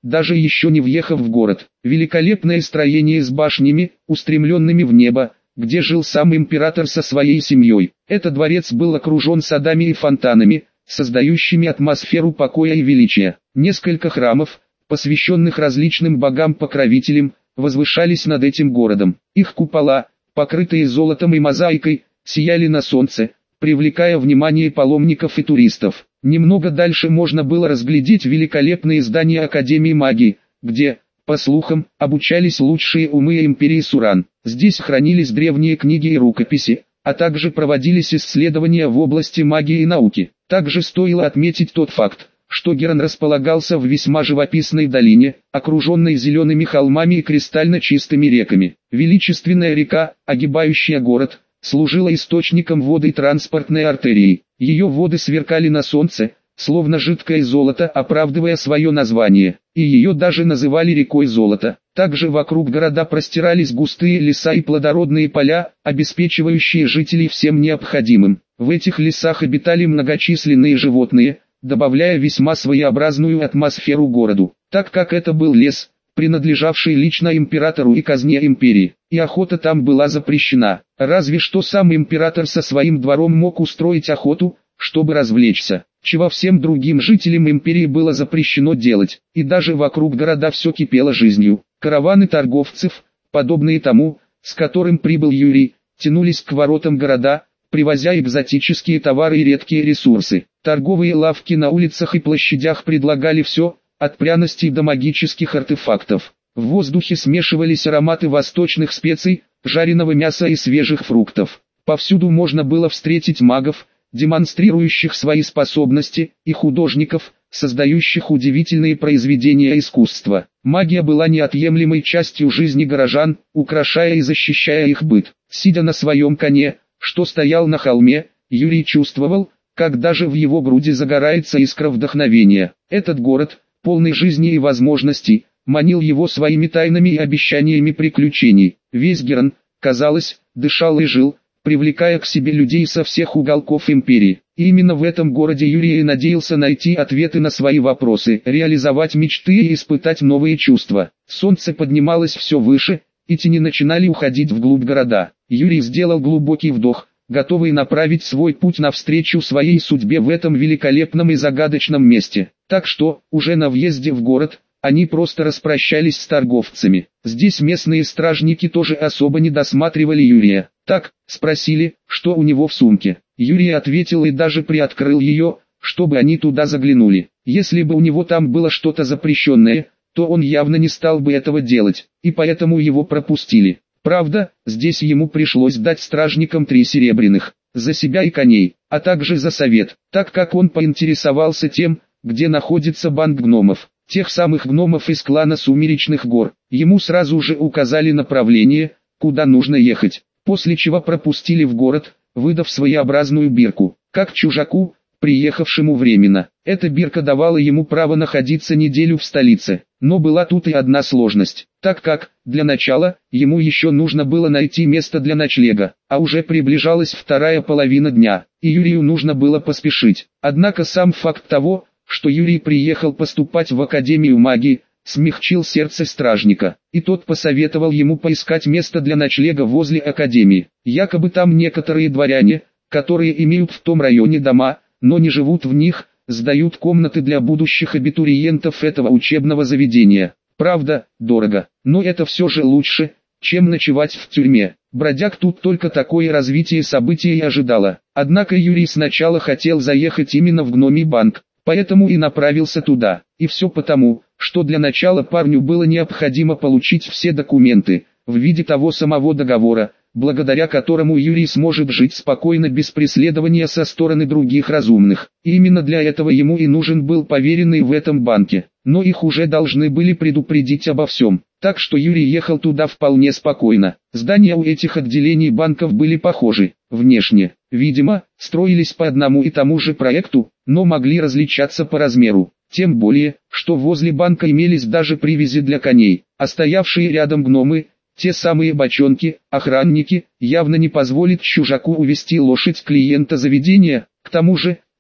Speaker 1: даже еще не въехав в город. Великолепное строение с башнями, устремленными в небо, где жил сам император со своей семьей. Этот дворец был окружен садами и фонтанами, создающими атмосферу покоя и величия. Несколько храмов, посвященных различным богам-покровителям, возвышались над этим городом. Их купола, покрытые золотом и мозаикой, сияли на солнце, привлекая внимание паломников и туристов. Немного дальше можно было разглядеть великолепные здания Академии магии, где, по слухам, обучались лучшие умы империи Суран. Здесь хранились древние книги и рукописи, а также проводились исследования в области магии и науки. Также стоило отметить тот факт, что Герн располагался в весьма живописной долине, окруженной зелеными холмами и кристально чистыми реками. Величественная река, огибающая город, служила источником воды и транспортной артерией. Ее воды сверкали на солнце, словно жидкое золото, оправдывая свое название, и ее даже называли рекой золота. Также вокруг города простирались густые леса и плодородные поля, обеспечивающие жителей всем необходимым. В этих лесах обитали многочисленные животные, добавляя весьма своеобразную атмосферу городу, так как это был лес, принадлежавший лично императору и казне империи, и охота там была запрещена. Разве что сам император со своим двором мог устроить охоту, чтобы развлечься, чего всем другим жителям империи было запрещено делать, и даже вокруг города все кипело жизнью. Караваны торговцев, подобные тому, с которым прибыл Юрий, тянулись к воротам города, привозя экзотические товары и редкие ресурсы. Торговые лавки на улицах и площадях предлагали все, от пряностей до магических артефактов. В воздухе смешивались ароматы восточных специй, жареного мяса и свежих фруктов. Повсюду можно было встретить магов, демонстрирующих свои способности, и художников, создающих удивительные произведения искусства. Магия была неотъемлемой частью жизни горожан, украшая и защищая их быт. Сидя на своем коне, что стоял на холме, Юрий чувствовал, как даже в его груди загорается искра вдохновения. Этот город, полный жизни и возможностей, манил его своими тайнами и обещаниями приключений. Весь Герн, казалось, дышал и жил, привлекая к себе людей со всех уголков империи. И именно в этом городе Юрий и надеялся найти ответы на свои вопросы, реализовать мечты и испытать новые чувства. Солнце поднималось все выше, и тени начинали уходить вглубь города. Юрий сделал глубокий вдох, готовый направить свой путь навстречу своей судьбе в этом великолепном и загадочном месте. Так что, уже на въезде в город, они просто распрощались с торговцами. Здесь местные стражники тоже особо не досматривали Юрия. Так, спросили, что у него в сумке. Юрий ответил и даже приоткрыл ее, чтобы они туда заглянули. Если бы у него там было что-то запрещенное, то он явно не стал бы этого делать, и поэтому его пропустили. Правда, здесь ему пришлось дать стражникам три серебряных, за себя и коней, а также за совет, так как он поинтересовался тем, где находится банк гномов, тех самых гномов из клана Сумеречных гор. Ему сразу же указали направление, куда нужно ехать, после чего пропустили в город, выдав своеобразную бирку, как чужаку, приехавшему временно. Эта бирка давала ему право находиться неделю в столице, но была тут и одна сложность, так как, для начала, ему еще нужно было найти место для ночлега, а уже приближалась вторая половина дня, и Юрию нужно было поспешить. Однако сам факт того, что Юрий приехал поступать в Академию магии, смягчил сердце стражника, и тот посоветовал ему поискать место для ночлега возле Академии. Якобы там некоторые дворяне, которые имеют в том районе дома, но не живут в них, сдают комнаты для будущих абитуриентов этого учебного заведения. Правда, дорого, но это все же лучше, чем ночевать в тюрьме. Бродяг тут только такое развитие событий и ожидало. Однако Юрий сначала хотел заехать именно в гномий банк, поэтому и направился туда. И все потому, что для начала парню было необходимо получить все документы, в виде того самого договора, благодаря которому Юрий сможет жить спокойно без преследования со стороны других разумных. И именно для этого ему и нужен был поверенный в этом банке. Но их уже должны были предупредить обо всем. Так что Юрий ехал туда вполне спокойно. Здания у этих отделений банков были похожи, внешне. Видимо, строились по одному и тому же проекту, но могли различаться по размеру. Тем более, что возле банка имелись даже привязи для коней, а стоявшие рядом гномы, те самые бочонки, охранники, явно не позволят чужаку увести лошадь клиента заведения. К тому же,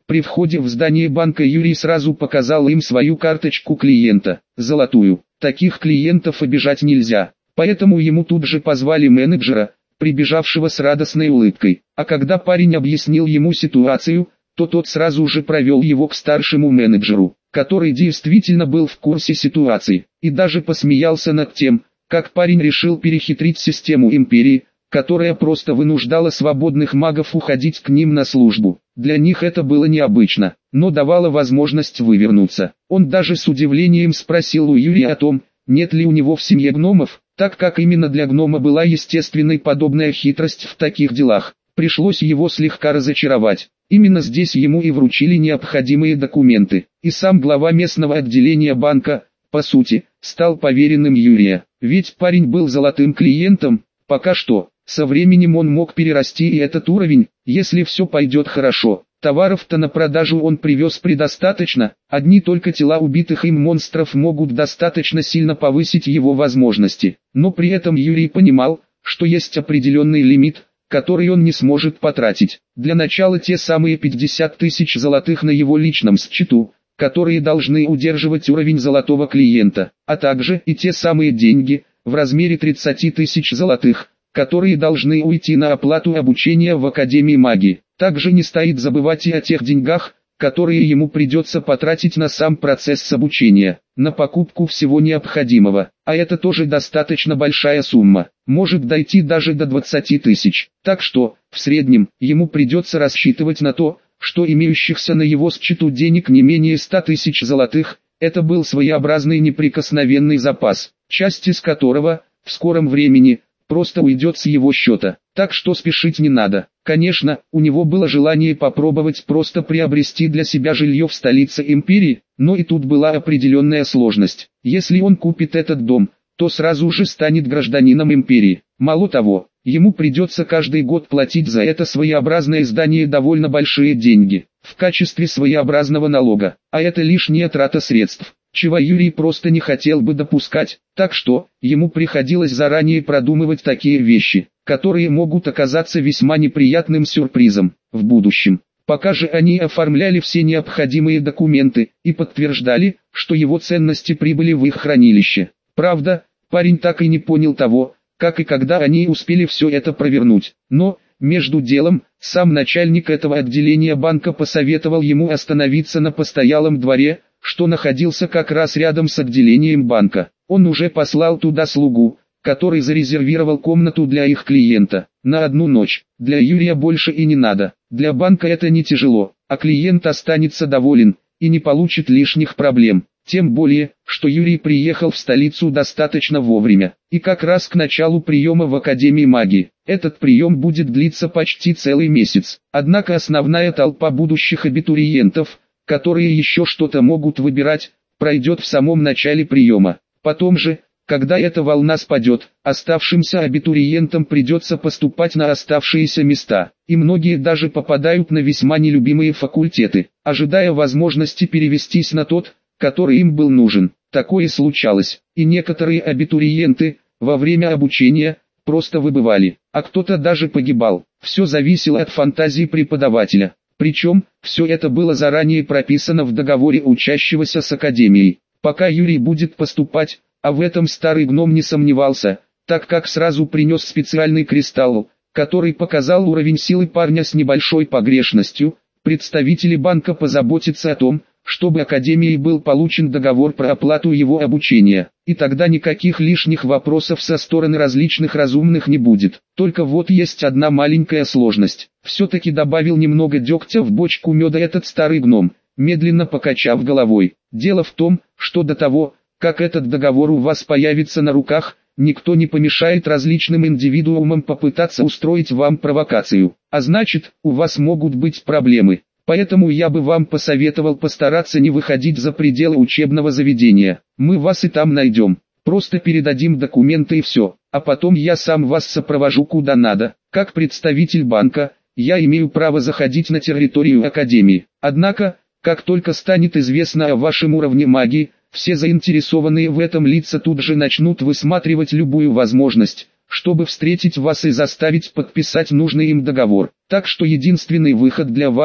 Speaker 1: При входе в здание банка Юрий сразу показал им свою карточку клиента, золотую. Таких клиентов обижать нельзя, поэтому ему тут же позвали менеджера, прибежавшего с радостной улыбкой. А когда парень объяснил ему ситуацию, то тот сразу же провел его к старшему менеджеру, который действительно был в курсе ситуации, и даже посмеялся над тем, как парень решил перехитрить систему империи, которая просто вынуждала свободных магов уходить к ним на службу. Для них это было необычно, но давало возможность вывернуться. Он даже с удивлением спросил у Юрия о том, нет ли у него в семье гномов, так как именно для гнома была естественной подобная хитрость в таких делах. Пришлось его слегка разочаровать. Именно здесь ему и вручили необходимые документы, и сам глава местного отделения банка, по сути, стал поверенным Юрия. Ведь парень был золотым клиентом, пока что. Со временем он мог перерасти и этот уровень, если все пойдет хорошо. Товаров-то на продажу он привез предостаточно, одни только тела убитых им монстров могут достаточно сильно повысить его возможности. Но при этом Юрий понимал, что есть определенный лимит, который он не сможет потратить. Для начала те самые пятьдесят тысяч золотых на его личном счету, которые должны удерживать уровень золотого клиента, а также и те самые деньги, в размере тридцать тысяч золотых, которые должны уйти на оплату обучения в Академии магии. Также не стоит забывать и о тех деньгах, которые ему придется потратить на сам процесс обучения, на покупку всего необходимого, а это тоже достаточно большая сумма, может дойти даже до двадцати тысяч. Так что, в среднем, ему придется рассчитывать на то, что имеющихся на его счету денег не менее ста тысяч золотых, это был своеобразный неприкосновенный запас, часть из которого, в скором времени, просто уйдет с его счета, так что спешить не надо. Конечно, у него было желание попробовать просто приобрести для себя жилье в столице империи, но и тут была определенная сложность. Если он купит этот дом, то сразу же станет гражданином империи. Мало того, ему придется каждый год платить за это своеобразное здание довольно большие деньги, в качестве своеобразного налога, а это лишняя трата средств, чего Юрий просто не хотел бы допускать, так что, ему приходилось заранее продумывать такие вещи, которые могут оказаться весьма неприятным сюрпризом в будущем. Пока же они оформляли все необходимые документы и подтверждали, что его ценности прибыли в их хранилище. Правда, парень так и не понял того, как и когда они успели все это провернуть, но, между делом, сам начальник этого отделения банка посоветовал ему остановиться на постоялом дворе, что находился как раз рядом с отделением банка. Он уже послал туда слугу, который зарезервировал комнату для их клиента, на одну ночь. Для Юрия больше и не надо, для банка это не тяжело, а клиент останется доволен, и не получит лишних проблем. Тем более, что Юрий приехал в столицу достаточно вовремя, и как раз к началу приема в Академии магии. Этот прием будет длиться почти целый месяц, однако основная толпа будущих абитуриентов, которые еще что-то могут выбирать, пройдет в самом начале приема. Потом же, когда эта волна спадет, оставшимся абитуриентам придется поступать на оставшиеся места, и многие даже попадают на весьма нелюбимые факультеты, ожидая возможности перевестись на тот, который им был нужен. Такое случалось, и некоторые абитуриенты, во время обучения, просто выбывали, а кто-то даже погибал. Все зависело от фантазии преподавателя. Причем, все это было заранее прописано в договоре учащегося с Академией. Пока Юрий будет поступать, а в этом старый гном не сомневался, так как сразу принес специальный кристалл, который показал уровень силы парня с небольшой погрешностью, представители банка позаботятся о том, чтобы Академией был получен договор про оплату его обучения, и тогда никаких лишних вопросов со стороны различных разумных не будет. Только вот есть одна маленькая сложность. Все-таки добавил немного дегтя в бочку меда этот старый гном, медленно покачав головой. Дело в том, что до того, как этот договор у вас появится на руках, никто не помешает различным индивидуумам попытаться устроить вам провокацию, а значит, у вас могут быть проблемы. Поэтому я бы вам посоветовал постараться не выходить за пределы учебного заведения. Мы вас и там найдем. Просто передадим документы и все, а потом я сам вас сопровожу куда надо. Как представитель банка, я имею право заходить на территорию Академии. Однако, как только станет известно о вашем уровне магии, все заинтересованные в этом лица тут же начнут высматривать любую возможность, чтобы встретить вас и заставить подписать нужный им договор. Так что единственный выход для вас –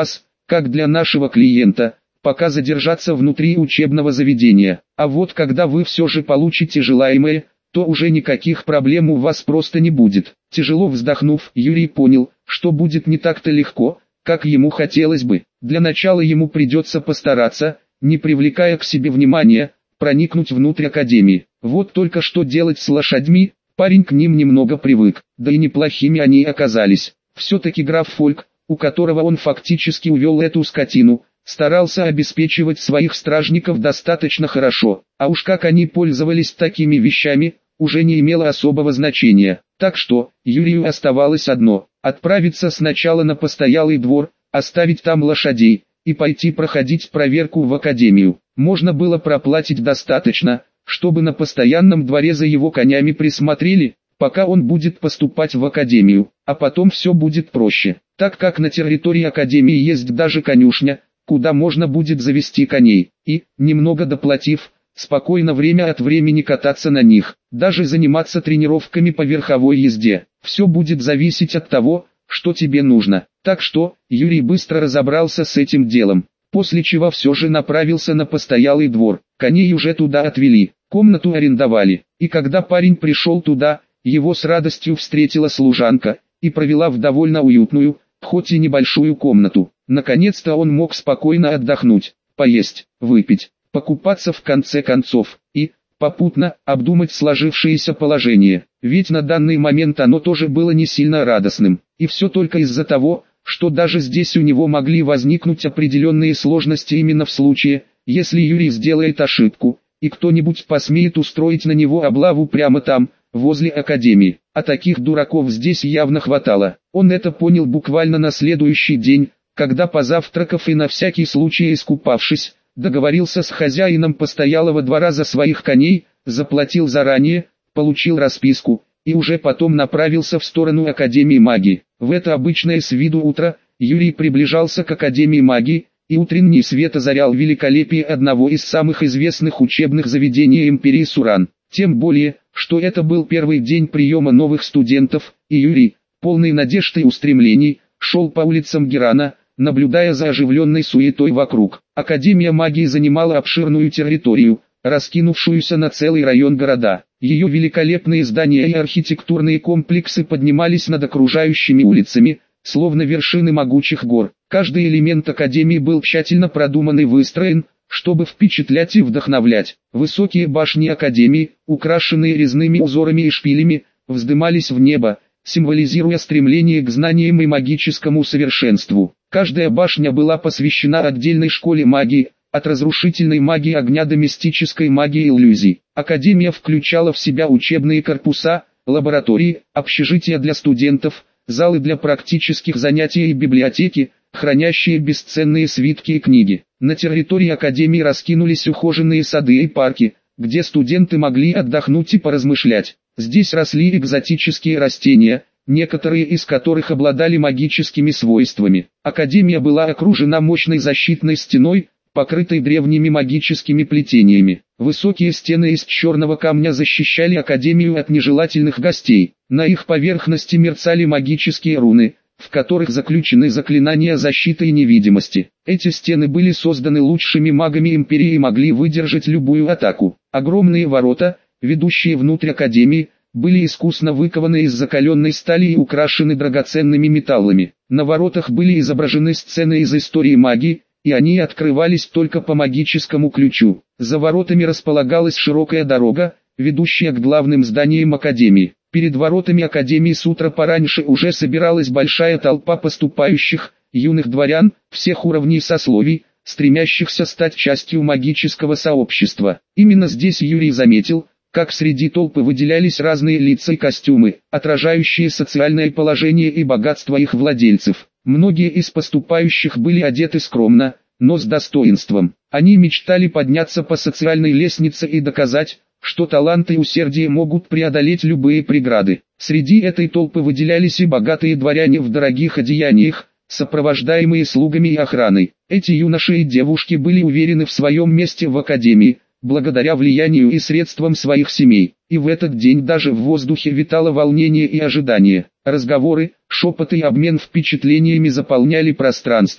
Speaker 1: как для нашего клиента, пока задержаться внутри учебного заведения. А вот когда вы все же получите желаемое, то уже никаких проблем у вас просто не будет. Тяжело вздохнув, Юрий понял, что будет не так-то легко, как ему хотелось бы. Для начала ему придется постараться, не привлекая к себе внимания, проникнуть внутрь академии. Вот только что делать с лошадьми, парень к ним немного привык, да и неплохими они оказались. Все-таки граф Фольк, у которого он фактически увел эту скотину, старался обеспечивать своих стражников достаточно хорошо, а уж как они пользовались такими вещами, уже не имело особого значения. Так что, Юрию оставалось одно – отправиться сначала на постоялый двор, оставить там лошадей, и пойти проходить проверку в академию. Можно было проплатить достаточно, чтобы на постоянном дворе за его конями присмотрели, пока он будет поступать в академию, а потом все будет проще, так как на территории академии есть даже конюшня, куда можно будет завести коней, и, немного доплатив, спокойно время от времени кататься на них, даже заниматься тренировками по верховой езде. Все будет зависеть от того, что тебе нужно. Так что, Юрий быстро разобрался с этим делом, после чего все же направился на постоялый двор. Коней уже туда отвели, комнату арендовали, и когда парень пришел туда, его с радостью встретила служанка, и провела в довольно уютную, хоть и небольшую комнату. Наконец-то он мог спокойно отдохнуть, поесть, выпить, покупаться в конце концов, и, попутно, обдумать сложившееся положение, ведь на данный момент оно тоже было не сильно радостным, и все только из-за того, что даже здесь у него могли возникнуть определенные сложности именно в случае, если Юрий сделает ошибку, и кто-нибудь посмеет устроить на него облаву прямо там, возле академии. А таких дураков здесь явно хватало. Он это понял буквально на следующий день, когда, позавтракав и на всякий случай искупавшись, договорился с хозяином постоялого двора за своих коней, заплатил заранее, получил расписку, и уже потом направился в сторону Академии магии. В это обычное с виду утро, Юрий приближался к Академии магии, и утренний свет озарял великолепие одного из самых известных учебных заведений империи Суран. Тем более, что это был первый день приема новых студентов, и Юрий, полный надежд и устремлений, шел по улицам Герана, наблюдая за оживленной суетой вокруг. Академия магии занимала обширную территорию, раскинувшуюся на целый район города. Ее великолепные здания и архитектурные комплексы поднимались над окружающими улицами, словно вершины могучих гор. Каждый элемент Академии был тщательно продуман и выстроен, чтобы впечатлять и вдохновлять. Высокие башни Академии, украшенные резными узорами и шпилями, вздымались в небо, символизируя стремление к знаниям и магическому совершенству. Каждая башня была посвящена отдельной школе магии, от разрушительной магии огня до мистической магии иллюзий. Академия включала в себя учебные корпуса, лаборатории, общежития для студентов, залы для практических занятий и библиотеки, хранящие бесценные свитки и книги. На территории Академии раскинулись ухоженные сады и парки, где студенты могли отдохнуть и поразмышлять. Здесь росли экзотические растения, некоторые из которых обладали магическими свойствами. Академия была окружена мощной защитной стеной, покрытой древними магическими плетениями. Высокие стены из черного камня защищали Академию от нежелательных гостей. На их поверхности мерцали магические руны, в которых заключены заклинания защиты и невидимости. Эти стены были созданы лучшими магами Империи и могли выдержать любую атаку. Огромные ворота, ведущие внутрь Академии, были искусно выкованы из закаленной стали и украшены драгоценными металлами. На воротах были изображены сцены из истории магии, и они открывались только по магическому ключу. За воротами располагалась широкая дорога, ведущая к главным зданиям Академии. Перед воротами Академии с утра пораньше уже собиралась большая толпа поступающих, юных дворян, всех уровней сословий, стремящихся стать частью магического сообщества. Именно здесь Юрий заметил, как среди толпы выделялись разные лица и костюмы, отражающие социальное положение и богатство их владельцев. Многие из поступающих были одеты скромно, но с достоинством. Они мечтали подняться по социальной лестнице и доказать, что талант и усердие могут преодолеть любые преграды. Среди этой толпы выделялись и богатые дворяне в дорогих одеяниях, сопровождаемые слугами и охраной. Эти юноши и девушки были уверены в своем месте в Академии, благодаря влиянию и средствам своих семей. И в этот день даже в воздухе витало волнение и ожидание. Разговоры, шепоты и обмен впечатлениями заполняли пространство,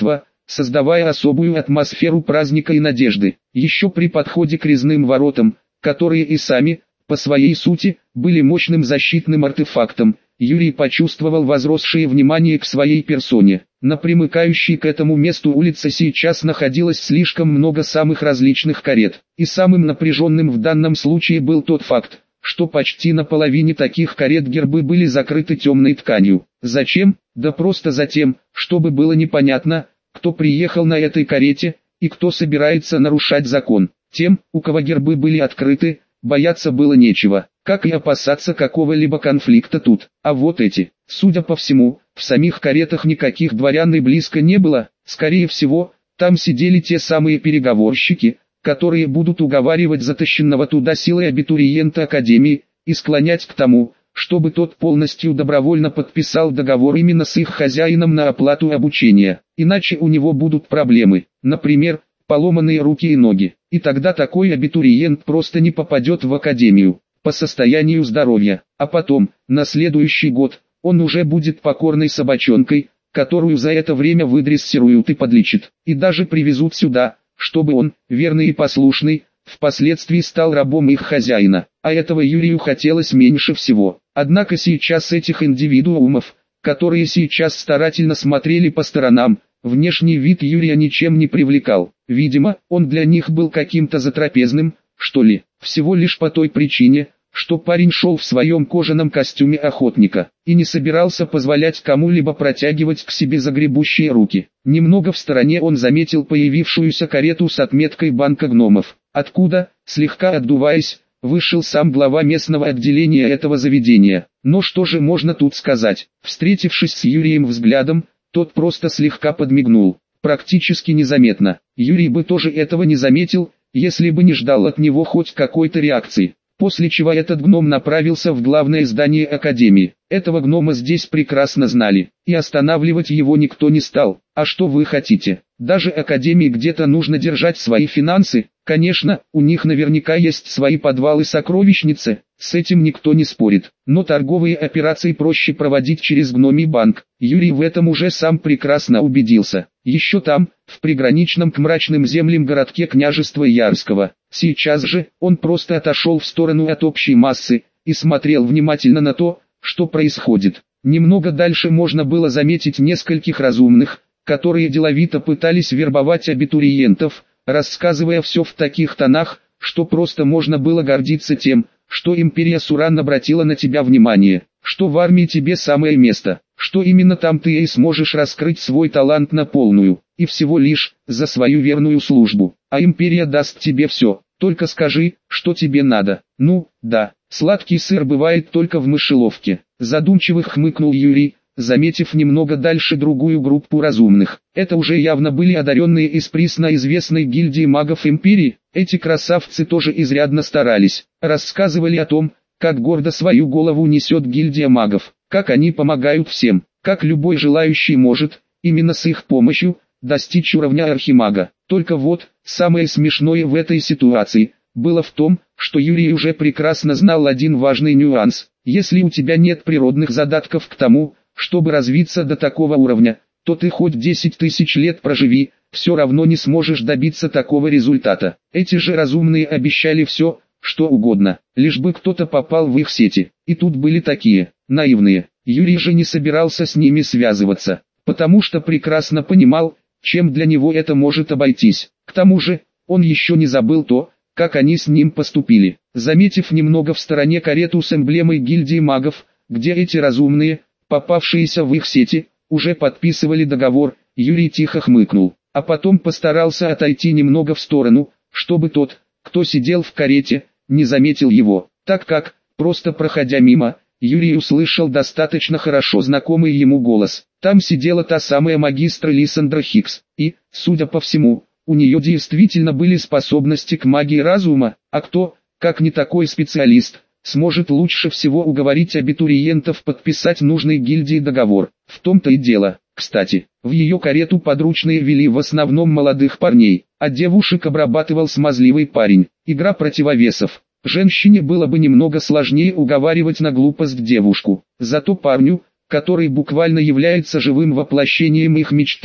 Speaker 1: создавая особую атмосферу праздника и надежды. Еще при подходе к резным воротам, которые и сами, по своей сути, были мощным защитным артефактом, Юрий почувствовал возросшее внимание к своей персоне. На примыкающей к этому месту улице сейчас находилось слишком много самых различных карет, и самым напряженным в данном случае был тот факт, что почти на половине таких карет гербы были закрыты темной тканью. Зачем? Да просто затем, чтобы было непонятно, кто приехал на этой карете, и кто собирается нарушать закон. Тем, у кого гербы были открыты, бояться было нечего, как и опасаться какого-либо конфликта тут. А вот эти, судя по всему, в самих каретах никаких дворян и близко не было, скорее всего, там сидели те самые переговорщики, которые будут уговаривать затащенного туда силой абитуриента академии, и склонять к тому, чтобы тот полностью добровольно подписал договор именно с их хозяином на оплату обучения, иначе у него будут проблемы, например, поломанные руки и ноги, и тогда такой абитуриент просто не попадет в академию, по состоянию здоровья, а потом, на следующий год, он уже будет покорной собачонкой, которую за это время выдрессируют и подлечат, и даже привезут сюда, чтобы он, верный и послушный, впоследствии стал рабом их хозяина, а этого Юрию хотелось меньше всего. Однако сейчас этих индивидуумов, которые сейчас старательно смотрели по сторонам, внешний вид Юрия ничем не привлекал. Видимо, он для них был каким-то затрапезным, что ли, всего лишь по той причине, что парень шел в своем кожаном костюме охотника, и не собирался позволять кому-либо протягивать к себе загребущие руки. Немного в стороне он заметил появившуюся карету с отметкой банка гномов, откуда, слегка отдуваясь, вышел сам глава местного отделения этого заведения. Но что же можно тут сказать? Встретившись с Юрием взглядом, тот просто слегка подмигнул, практически незаметно. Юрий бы тоже этого не заметил, если бы не ждал от него хоть какой-то реакции. После чего этот гном направился в главное здание академии. Этого гнома здесь прекрасно знали, и останавливать его никто не стал. А что вы хотите? Даже академии где-то нужно держать свои финансы. Конечно, у них наверняка есть свои подвалы-сокровищницы, с этим никто не спорит. Но торговые операции проще проводить через гномий банк. Юрий в этом уже сам прекрасно убедился. Еще там, в приграничном к мрачным землям городке княжества Ярского. Сейчас же, он просто отошел в сторону от общей массы, и смотрел внимательно на то, что происходит. Немного дальше можно было заметить нескольких разумных, которые деловито пытались вербовать абитуриентов, рассказывая все в таких тонах, что просто можно было гордиться тем, что империя Суран обратила на тебя внимание, что в армии тебе самое место, что именно там ты и сможешь раскрыть свой талант на полную, и всего лишь за свою верную службу, а империя даст тебе все, только скажи, что тебе надо. Ну, да, сладкий сыр бывает только в мышеловке, задумчиво хмыкнул Юрий, заметив немного дальше другую группу разумных. Это уже явно были одаренные из присно известной гильдии магов империи. Эти красавцы тоже изрядно старались, рассказывали о том, как гордо свою голову несет гильдия магов, как они помогают всем, как любой желающий может, именно с их помощью, достичь уровня архимага. Только вот, самое смешное в этой ситуации, было в том, что Юрий уже прекрасно знал один важный нюанс. Если у тебя нет природных задатков к тому, чтобы развиться до такого уровня, то ты хоть десять тысяч лет проживи, все равно не сможешь добиться такого результата. Эти же разумные обещали все, что угодно, лишь бы кто-то попал в их сети. И тут были такие, наивные. Юрий же не собирался с ними связываться, потому что прекрасно понимал, чем для него это может обойтись. К тому же, он еще не забыл то, как они с ним поступили. Заметив немного в стороне карету с эмблемой гильдии магов, где эти разумные, попавшиеся в их сети, уже подписывали договор, Юрий тихо хмыкнул, а потом постарался отойти немного в сторону, чтобы тот, кто сидел в карете, не заметил его, так как, просто проходя мимо, Юрий услышал достаточно хорошо знакомый ему голос. Там сидела та самая магистра Лиссандра Хикс, и, судя по всему, у нее действительно были способности к магии разума, а кто, как не такой специалист, сможет лучше всего уговорить абитуриентов подписать нужный гильдии договор. В том-то и дело. Кстати, в ее карету подручные вели в основном молодых парней, а девушек обрабатывал смазливый парень. Игра противовесов. Женщине было бы немного сложнее уговаривать на глупость девушку. Зато парню, который буквально является живым воплощением их мечты,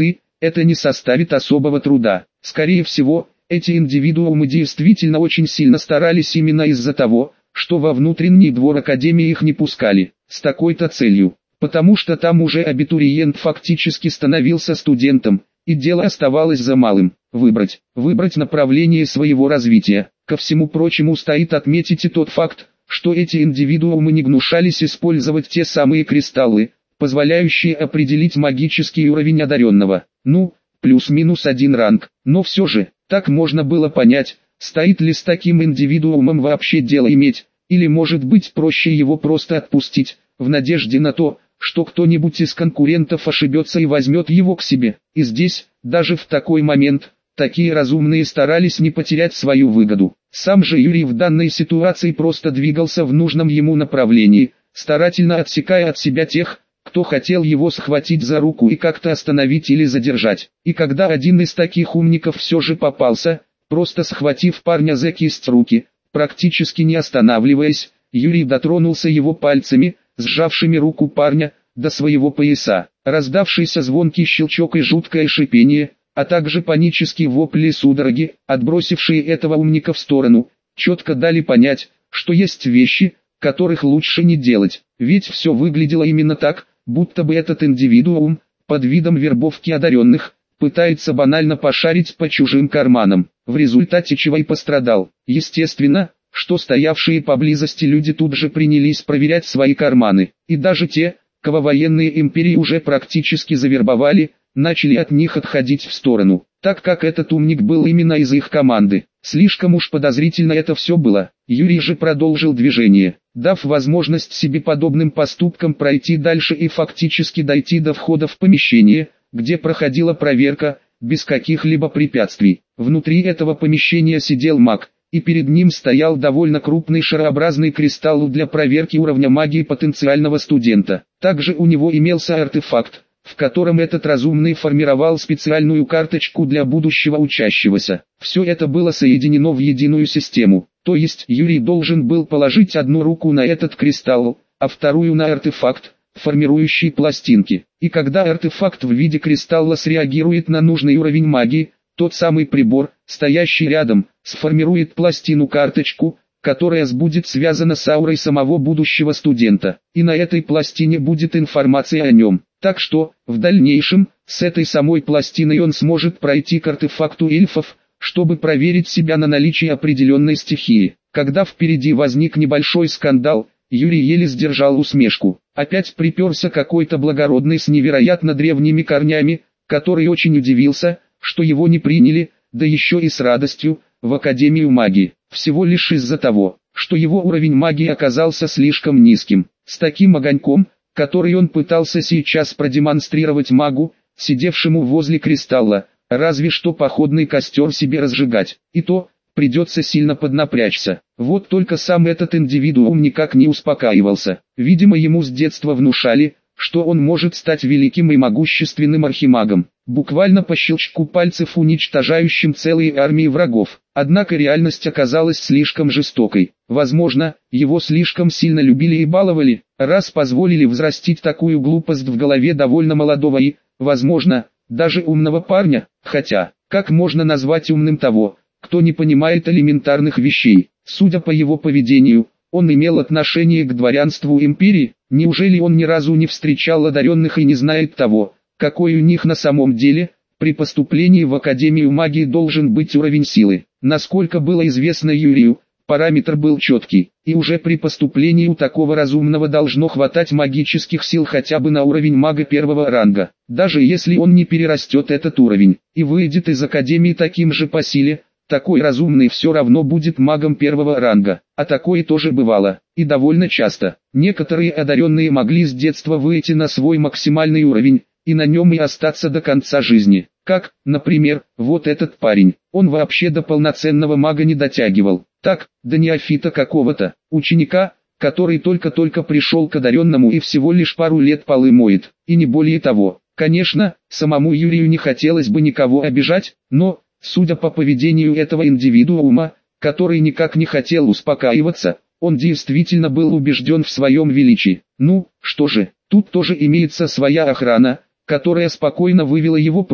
Speaker 1: это не составит особого труда. Скорее всего, эти индивидуумы действительно очень сильно старались именно из-за того, что во внутренний двор Академии их не пускали, с такой-то целью. Потому что там уже абитуриент фактически становился студентом, и дело оставалось за малым – выбрать, выбрать направление своего развития. Ко всему прочему стоит отметить и тот факт, что эти индивидуумы не гнушались использовать те самые кристаллы, позволяющие определить магический уровень одаренного. Ну, плюс-минус один ранг, но все же, так можно было понять, стоит ли с таким индивидуумом вообще дело иметь, или может быть проще его просто отпустить, в надежде на то, что кто-нибудь из конкурентов ошибется и возьмет его к себе. И здесь, даже в такой момент, такие разумные старались не потерять свою выгоду. Сам же Юрий в данной ситуации просто двигался в нужном ему направлении, старательно отсекая от себя тех, кто хотел его схватить за руку и как-то остановить или задержать. И когда один из таких умников все же попался, просто схватив парня за кисть руки, практически не останавливаясь, Юрий дотронулся его пальцами, сжавшими руку парня, до своего пояса. Раздавшийся звонкий щелчок и жуткое шипение, а также панические вопли и судороги, отбросившие этого умника в сторону, четко дали понять, что есть вещи, которых лучше не делать. Ведь все выглядело именно так, будто бы этот индивидуум, под видом вербовки одаренных, пытается банально пошарить по чужим карманам, в результате чего и пострадал. Естественно, что стоявшие поблизости люди тут же принялись проверять свои карманы, и даже те, кого военные империи уже практически завербовали, начали от них отходить в сторону, так как этот умник был именно из их команды. Слишком уж подозрительно это все было. Юрий же продолжил движение, дав возможность себе подобным поступкам пройти дальше и фактически дойти до входа в помещение, где проходила проверка, без каких-либо препятствий. Внутри этого помещения сидел маг, и перед ним стоял довольно крупный шарообразный кристалл для проверки уровня магии потенциального студента. Также у него имелся артефакт, в котором этот разумный формировал специальную карточку для будущего учащегося. Все это было соединено в единую систему, то есть Юрий должен был положить одну руку на этот кристалл, а вторую на артефакт, формирующий пластинки. И когда артефакт в виде кристалла среагирует на нужный уровень магии, тот самый прибор, стоящий рядом, сформирует пластину-карточку, которая будет связана с аурой самого будущего студента, и на этой пластине будет информация о нем. Так что, в дальнейшем, с этой самой пластиной он сможет пройти к артефакту эльфов, чтобы проверить себя на наличие определенной стихии. Когда впереди возник небольшой скандал, Юрий еле сдержал усмешку. Опять приперся какой-то благородный с невероятно древними корнями, который очень удивился, что его не приняли, да еще и с радостью, в Академию магии. Всего лишь из-за того, что его уровень магии оказался слишком низким. С таким огоньком, который он пытался сейчас продемонстрировать магу, сидевшему возле кристалла, разве что походный костер себе разжигать. И то, придется сильно поднапрячься. Вот только сам этот индивидуум никак не успокаивался. Видимо, ему с детства внушали, что он может стать великим и могущественным архимагом, буквально по щелчку пальцев уничтожающим целые армии врагов. Однако реальность оказалась слишком жестокой. Возможно, его слишком сильно любили и баловали, раз позволили взрастить такую глупость в голове довольно молодого и, возможно, даже умного парня. Хотя, как можно назвать умным того, кто не понимает элементарных вещей? Судя по его поведению, он имел отношение к дворянству империи. Неужели он ни разу не встречал одаренных и не знает того, какой у них на самом деле, при поступлении в Академию магии должен быть уровень силы? Насколько было известно Юрию, параметр был четкий, и уже при поступлении у такого разумного должно хватать магических сил хотя бы на уровень мага первого ранга. Даже если он не перерастет этот уровень, и выйдет из Академии таким же по силе, такой разумный все равно будет магом первого ранга, а такое тоже бывало, и довольно часто. Некоторые одаренные могли с детства выйти на свой максимальный уровень, и на нем и остаться до конца жизни. Как, например, вот этот парень, он вообще до полноценного мага не дотягивал. Так, до неофита какого-то, ученика, который только-только пришел к одаренному и всего лишь пару лет полы моет, и не более того. Конечно, самому Юрию не хотелось бы никого обижать, но, судя по поведению этого индивидуума, который никак не хотел успокаиваться, он действительно был убежден в своем величии. Ну, что же, тут тоже имеется своя охрана, которая спокойно вывела его прочь,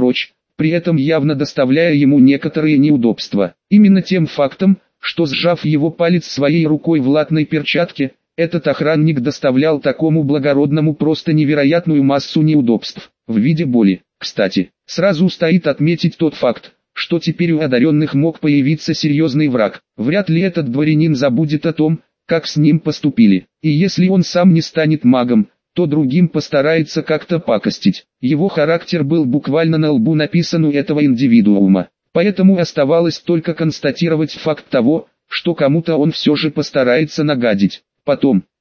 Speaker 1: при этом явно доставляя ему некоторые неудобства. Именно тем фактом, что сжав его палец своей рукой в латной перчатке, этот охранник доставлял такому благородному просто невероятную массу неудобств, в виде боли. Кстати, сразу стоит отметить тот факт, что теперь у одаренных мог появиться серьезный враг. Вряд ли этот дворянин забудет о том, как с ним поступили. И если он сам не станет магом, то другим постарается как-то пакостить. Его характер был буквально на лбу написан у этого индивидуума. Поэтому оставалось только констатировать факт того, что кому-то он все же постарается нагадить. Потом,